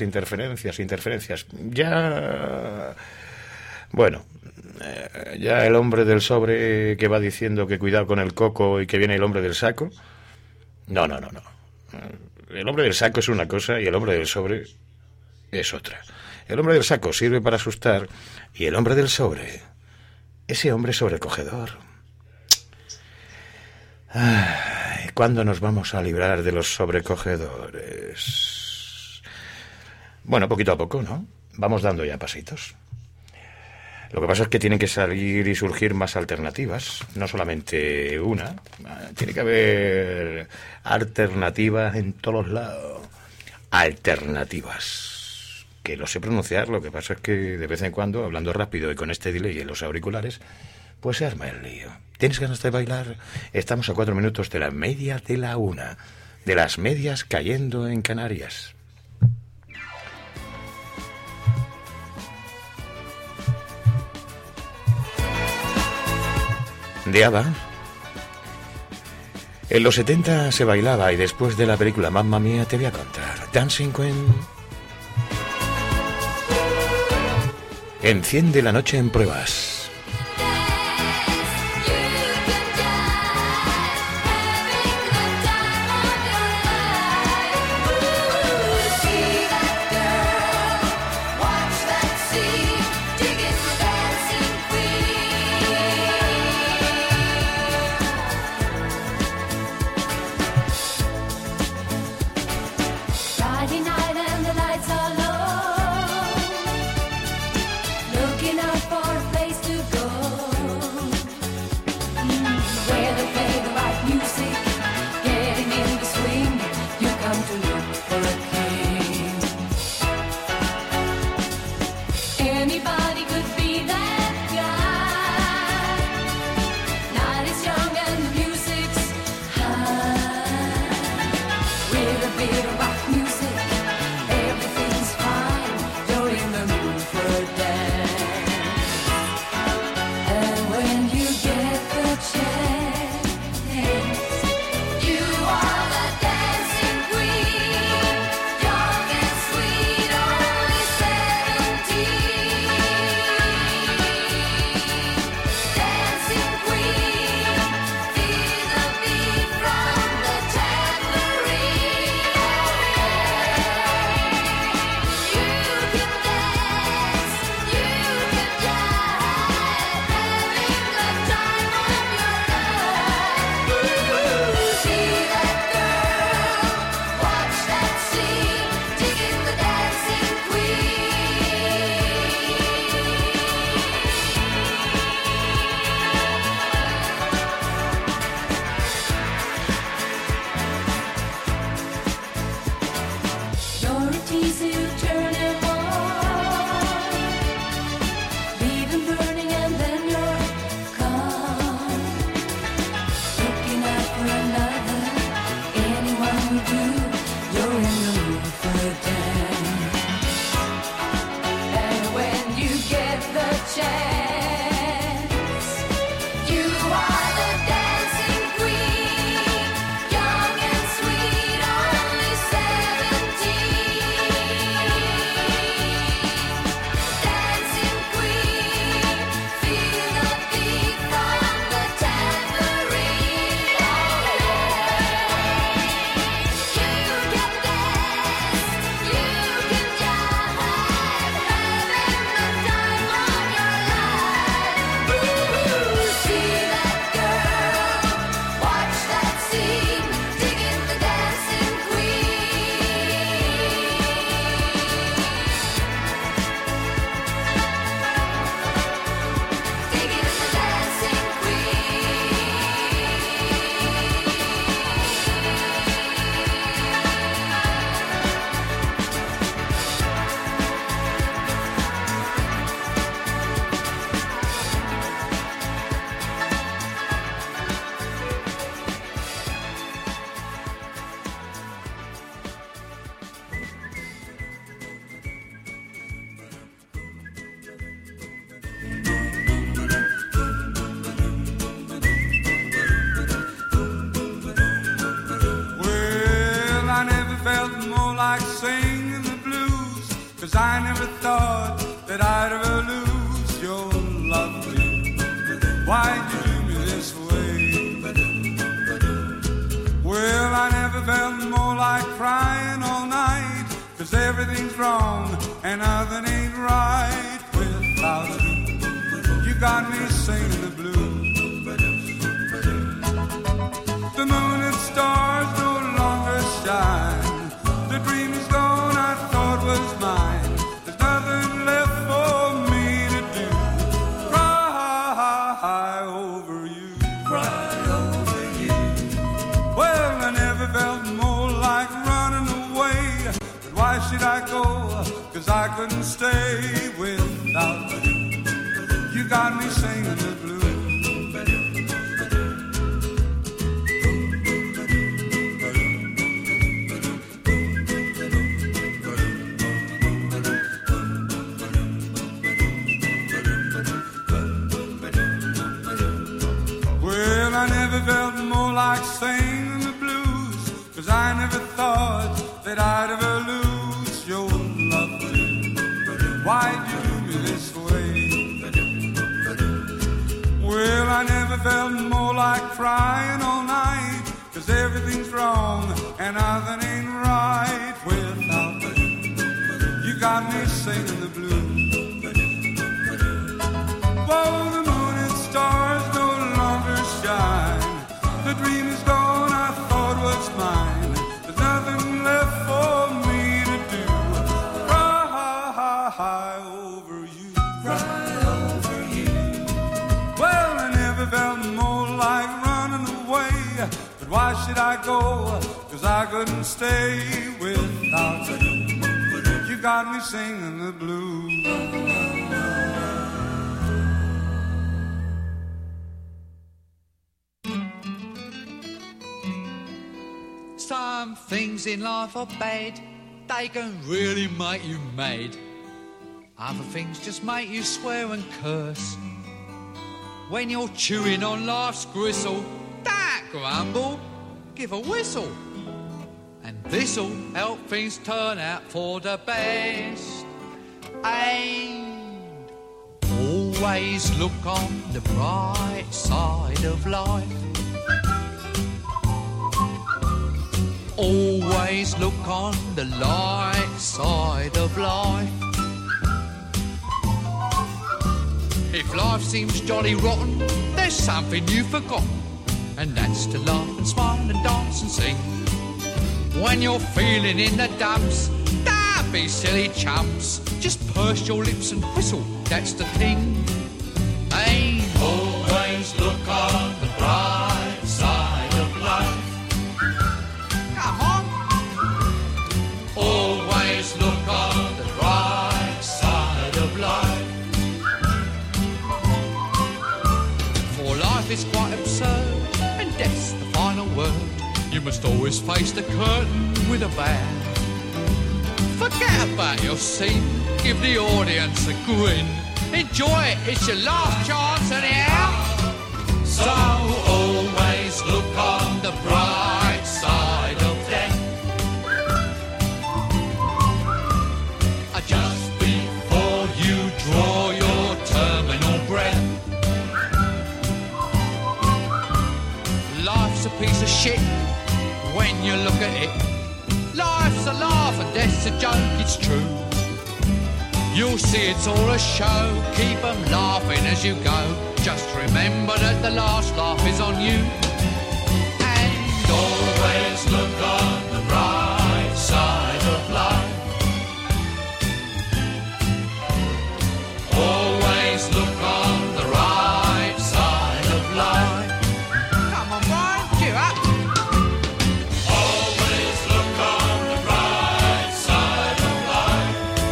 Ya, bueno, ya el hombre del sobre que va diciendo que cuidado con el coco y que viene el hombre del saco. No. El hombre del saco es una cosa y el hombre del sobre es otra. El hombre del saco sirve para asustar y el hombre del sobre, ese hombre sobrecogedor. Ay, ¿cuándo nos vamos a librar de los sobrecogedores? Bueno, poquito a poco, ¿no? Vamos dando ya pasitos. Lo que pasa es que tienen que salir y surgir más alternativas, no solamente una. Tiene que haber alternativas en todos lados. Alternativas. Que lo sé pronunciar, lo que pasa es que de vez en cuando, hablando rápido y con este delay en los auriculares, pues se arma el lío. ¿Tienes ganas de bailar? Estamos a 4 minutos de la media de la 1, de las medias cayendo en Canarias. De ABBA. En los 70 se bailaba y después de la película Mamma Mía te voy a contar. Dancing Queen. Enciende la noche en pruebas. like singing the blues, 'cause I never thought that I'd ever lose your lovely. Why'd you do me this way? Well, I never felt more like crying all night, 'cause 'cause everything's wrong and nothing ain't right without you. You got me singing the blues. The moon and stars no longer shine. The dream is gone I thought was mine. There's nothing left for me to do. Cry over you. Cry over you. Well, I never felt more like running away. But why should I go? 'Cause I couldn't stay without you. You got me singing the blues. I never felt more like singing the blues, 'cause I never thought that I'd ever lose your love. Why'd you do me this way? Well, I never felt more like crying all night, 'cause everything's wrong and nothing ain't right without you. You got me singing the blues. Whoa, the moon and stars no longer shine. The dream is gone I thought was mine. There's nothing left for me to do. Cry over you. Cry over you. Well, I never felt more like running away. But why should I go? 'Cause I couldn't stay without you. You got me singing the blues. Some things in life are bad, they can really make you mad. Other things just make you swear and curse. When you're chewing on life's gristle, don't grumble, give a whistle. And this'll help things turn out for the best. And always look on the bright side of life. Always look on the light side of life. If life seems jolly rotten, there's something you've forgotten, and that's to laugh and smile and dance and sing. When you're feeling in the dumps, don't be silly chumps. Just purse your lips and whistle, that's the thing. Hey, always look on the bright side of life. Come on. Always look on the bright side of life. For life is quite absurd, and death's the final word. You must always face the curtain with a bow. Forget about your scene, give the audience a grin. Enjoy it, it's your last chance anyhow. So always look on the bright side of death. Just before you draw your terminal breath. Life's a piece of shit when you look at it. Life's a laugh and death's a joke, it's true. You'll see it's all a show, keep 'em laughing as you go. Just remember that the last laugh is on you. And always look on the bright side of life. Always look on the right side of life. Come on, Brian, cheer up. Always look on the right side of life.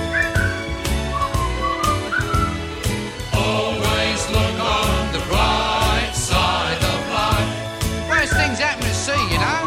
Always look on the right side of life. Worst things happen at sea, you know.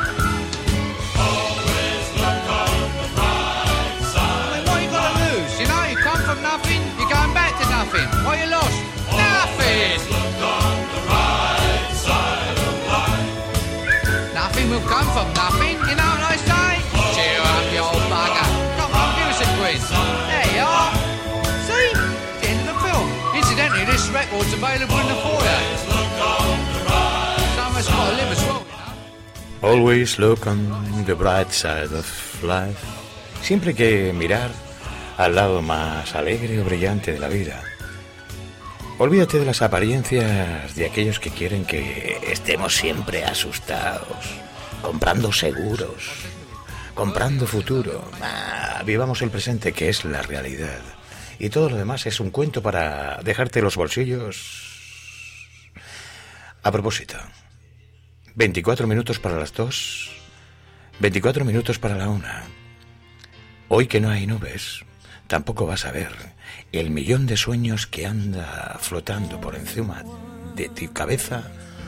Always look on the right side. I mean, what you got to lose? You know, you come from nothing, you're going back to nothing. What you lost? Nothing. Look on the right side of life. Nothing will come from nothing, you know what I say? Cheer up, you old bugger. Come on, give us a quiz. There you are. See? It's the end of the film. Incidentally, this record's available in the foyer. Someone's got to live as well, you know. Always look on the bright side of life. Siempre hay que mirar al lado más alegre o brillante de la vida. Olvídate de las apariencias de aquellos que quieren que estemos siempre asustados, comprando seguros, comprando futuro. Vivamos el presente, que es la realidad. Y todo lo demás es un cuento para dejarte los bolsillos. A propósito, 24 minutos para las 2, 24 minutos para la 1. Hoy que no hay nubes, tampoco vas a ver el millón de sueños que anda flotando por encima de tu cabeza,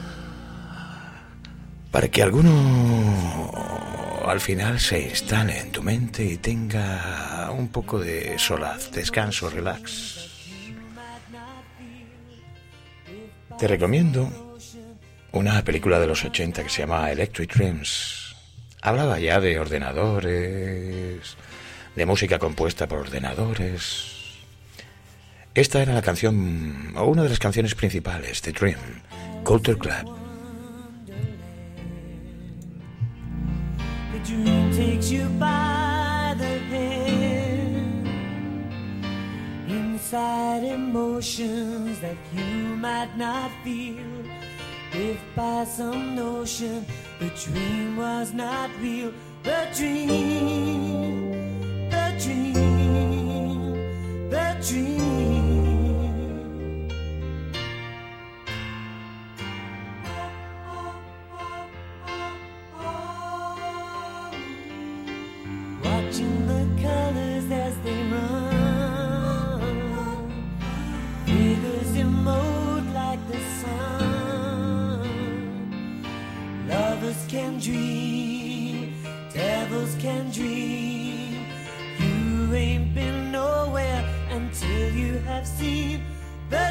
para que alguno al final se instale en tu mente y tenga un poco de solaz, descanso, relax. Te recomiendo una película de los 80 que se llama Electric Dreams. Hablaba ya de ordenadores, de música compuesta por ordenadores. Esta era la canción, o una de las canciones principales de Dream, Culture Club. The dream takes you by the hand, inside emotions that you might not feel. If by some notion the dream was not real, the dream, the dream, the dream. Watching the colors as they run, figures emote like the sun. Lovers can dream, devils can dream. You ain't been nowhere until you have seen the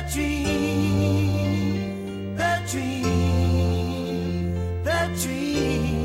dream, the dream, the dream.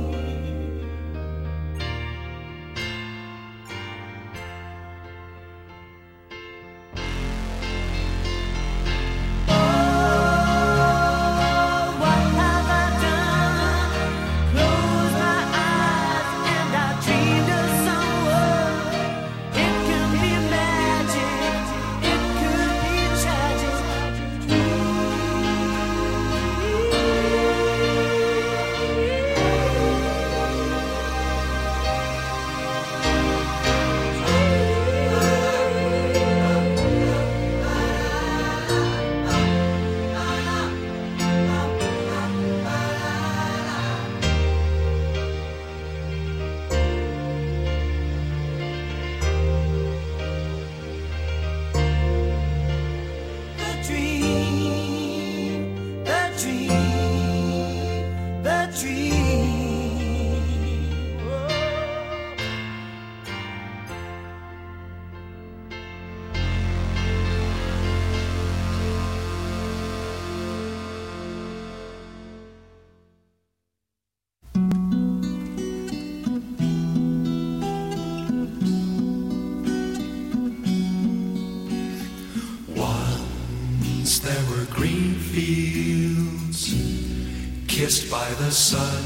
By the sun.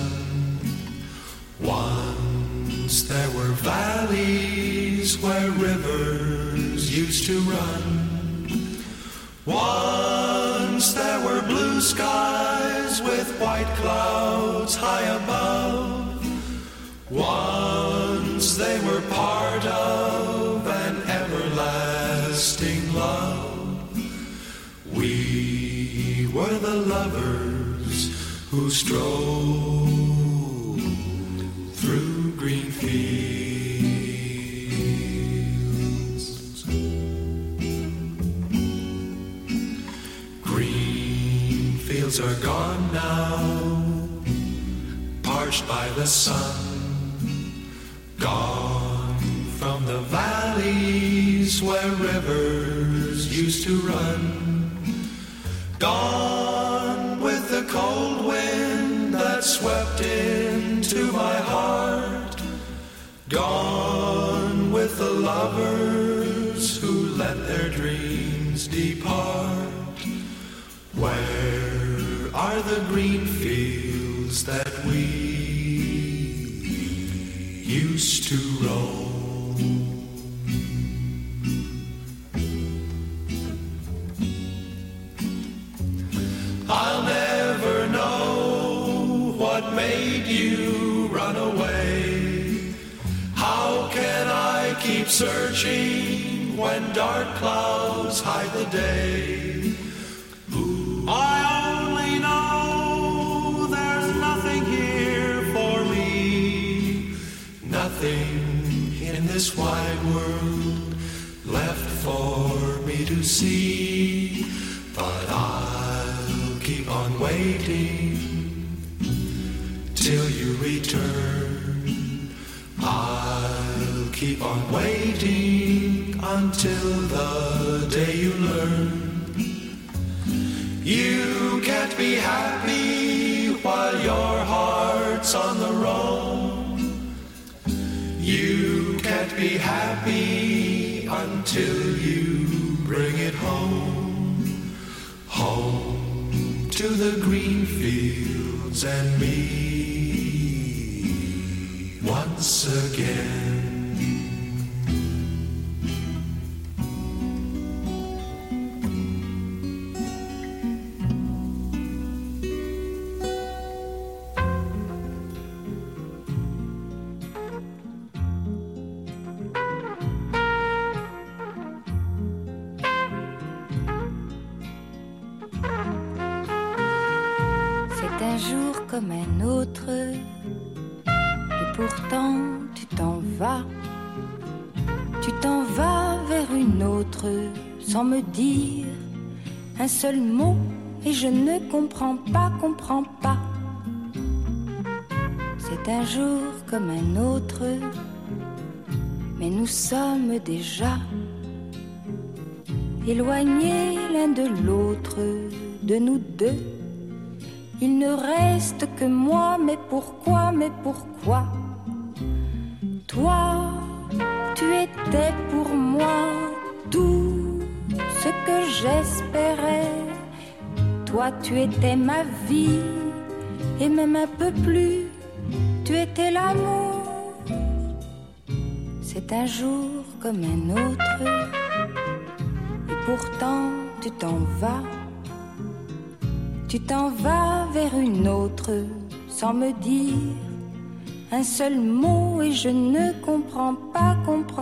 Once there were valleys where rivers used to run. Once there were blue skies with white clouds high above. Once they were part of an everlasting love. We were the lovers who strolled through green fields. Green fields are gone now, parched by the sun. Gone from the valleys where rivers used to run. Gone with the cold wind that swept into my heart. Gone with the lovers who let their dreams depart. Where are the green fields that we used to roam? what made you run away? How can I keep searching when dark clouds hide the day? Ooh. I only know there's nothing here for me, nothing in this wide world left for me to see, but I'll keep on waiting till you return. I'll keep on waiting until the day you learn. You can't be happy while your heart's on the roam. You can't be happy until you bring it home. Home to the green fields and me once again. C'est un jour comme un autre, et pourtant tu t'en vas. Tu t'en vas vers une autre, sans me dire un seul mot, et je ne comprends pas. C'est un jour comme un autre, mais nous sommes déjà éloignés l'un de l'autre, de nous deux. Il ne reste que moi, mais pourquoi? Toi, tu étais pour moi tout ce que j'espérais. Toi, tu étais ma vie, et même un peu plus, tu étais l'amour. C'est un jour comme un autre, et pourtant tu t'en vas. Tu t'en vas vers une autre, sans me dire un seul mot, et je ne comprends pas.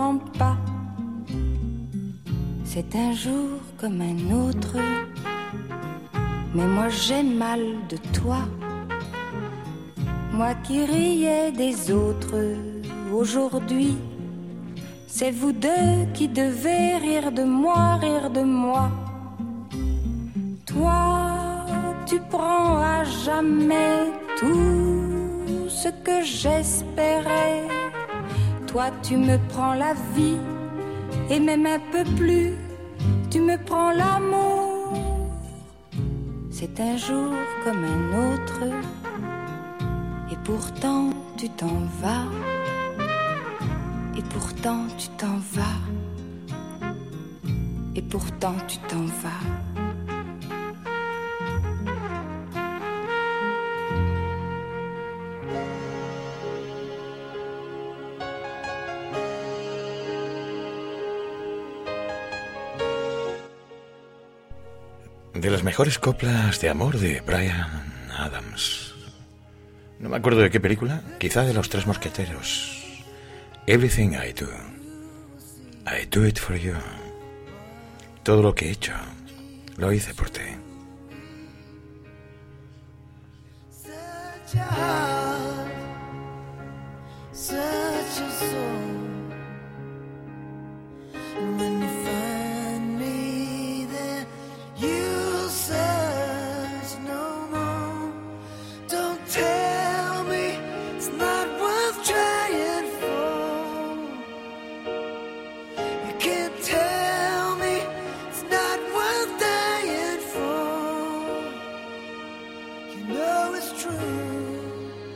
C'est un jour comme un autre, mais moi j'ai mal de toi. Moi qui riais des autres, aujourd'hui, c'est vous deux qui devez rire de moi. Toi, tu prends à jamais tout ce que j'espérais. Toi, tu me prends la vie, et même un peu plus, tu me prends l'amour. C'est un jour comme un autre, et pourtant tu t'en vas. Et pourtant tu t'en vas. Et pourtant tu t'en vas. De las mejores coplas de amor de Bryan Adams. No me acuerdo de qué película, quizá de Los Tres Mosqueteros. Everything I do it for you. Todo lo que he hecho, lo hice por ti. Such a heart, such a soul. And when you find me there, you'll search no more. Don't tell me it's not worth trying for. You can't tell me it's not worth dying for. You know it's true.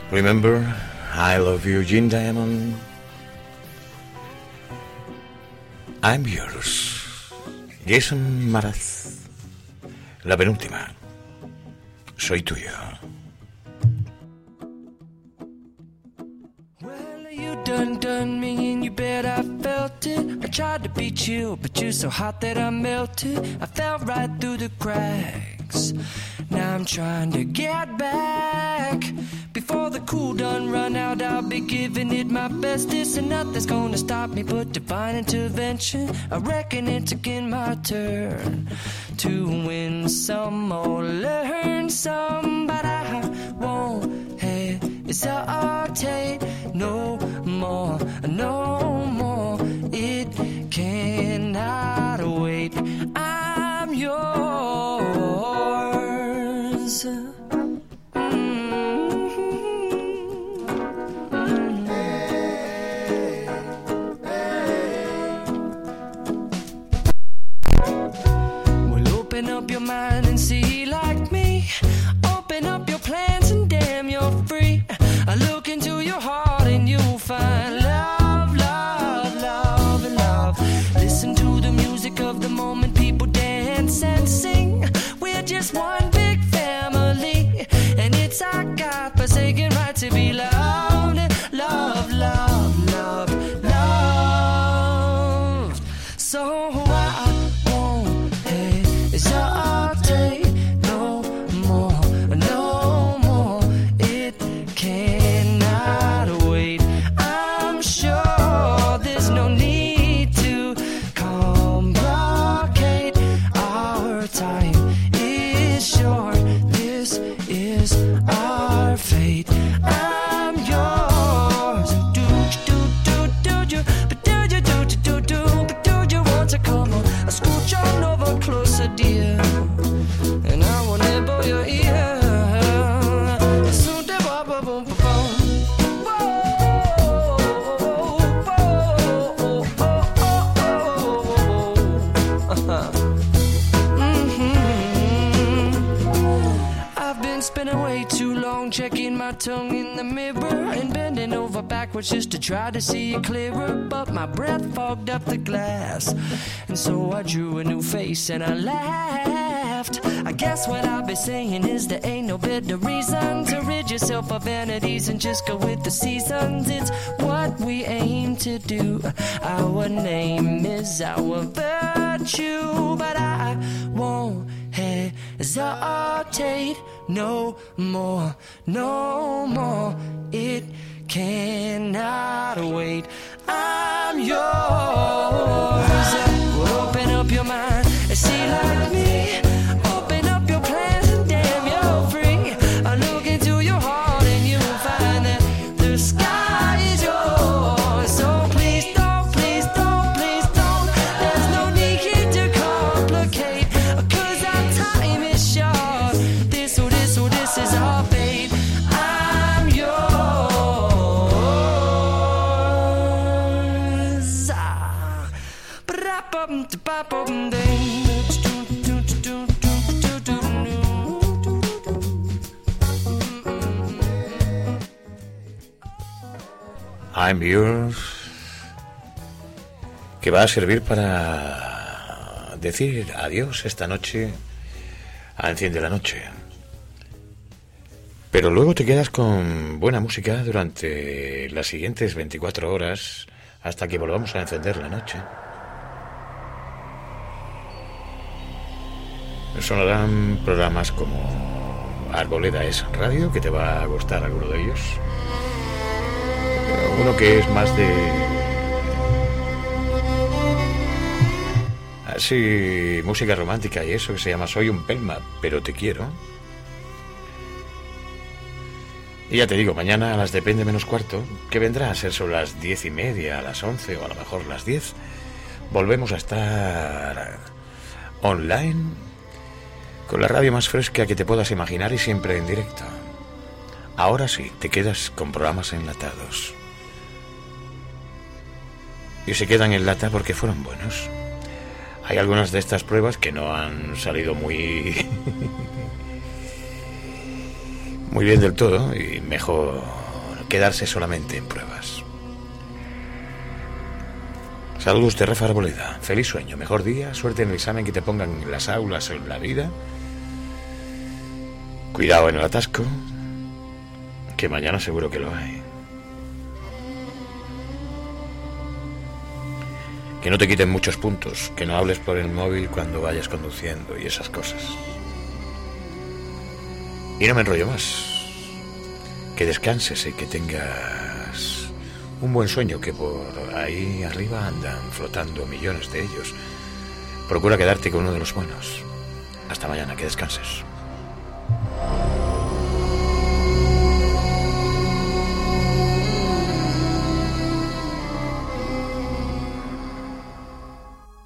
Remember, I love you, Gene Diamond. I'm yours. Jason Mraz. La penúltima. Soy tuyo. Done me and you bet I felt it. I tried to be chill, but you're so hot that I melted. I fell right through the cracks. Now I'm trying to get back. Before the cool done run out, I'll be giving it my bestest, and nothing's gonna stop me but divine intervention. I reckon it's again my turn to win some or learn some, but I won't hesitate no more, no more. It cannot wait. I'm yours. Well, open up your mind and see like me. Open up your plans and damn, you're free. I look into your heart and you'll find love, love, love, and love. Listen to the music of the moment, people dance and sing. We're just one big family, and it's our God-forsaken right to be loved, love, love, love, loved. So I won't hesitate no more, no more. It cannot wait. I'm sure there's no need to complicate. Our time is short. This is our fate. I'm yours. Do you, but do you, but do you want to come on? Scooch on over closer, dear, and I will nibble your ear. I've been spinning way too long, checking my tongue in the mirror and bending over backwards just to try to see it clearer, but my breath fogged up the glass, and so I drew a new face and I laughed. I guess what I'll be saying is there ain't no better reason to rid yourself of vanities and just go with the seasons. It's what we aim to do. Our name is our virtue, but I won't hesitate no more, no more. It cannot wait. I'm yours. Well, open up your mind and see like me. Open up your plans and damn, you're free. I look into your heart and you'll find that the sky is yours. So please don't, please don't, please don't. There's no need here to complicate, 'cause our time is short. This is our fate. I'm yours. I'm yours, que va a servir para decir adiós esta noche a Enciende la Noche. Pero luego te quedas con buena música durante las siguientes 24 horas hasta que volvamos a encender la noche. Sonarán programas como Arboleda es Radio, que te va a gustar alguno de ellos. Uno que es más de... así, música romántica y eso, que se llama Soy un Pelma, pero te quiero. Y ya te digo, mañana a las Depende menos cuarto, que vendrá a ser sobre las 10:30, a las 11 o a lo mejor las 10, volvemos a estar online con la radio más fresca que te puedas imaginar y siempre en directo. Ahora sí, te quedas con programas enlatados. Y se quedan en lata porque fueron buenos. Hay algunas de estas pruebas que no han salido muy muy bien del todo y mejor quedarse solamente en pruebas. Saludos de Rafa Arboleda. Feliz sueño, mejor día, suerte en el examen que te pongan en las aulas o en la vida. Cuidado en el atasco, que mañana seguro que lo hay. Que no te quiten muchos puntos, que no hables por el móvil cuando vayas conduciendo y esas cosas. Y no me enrollo más. Que descanses y que tengas un buen sueño, que por ahí arriba andan flotando millones de ellos. Procura quedarte con uno de los buenos. Hasta mañana, que descanses.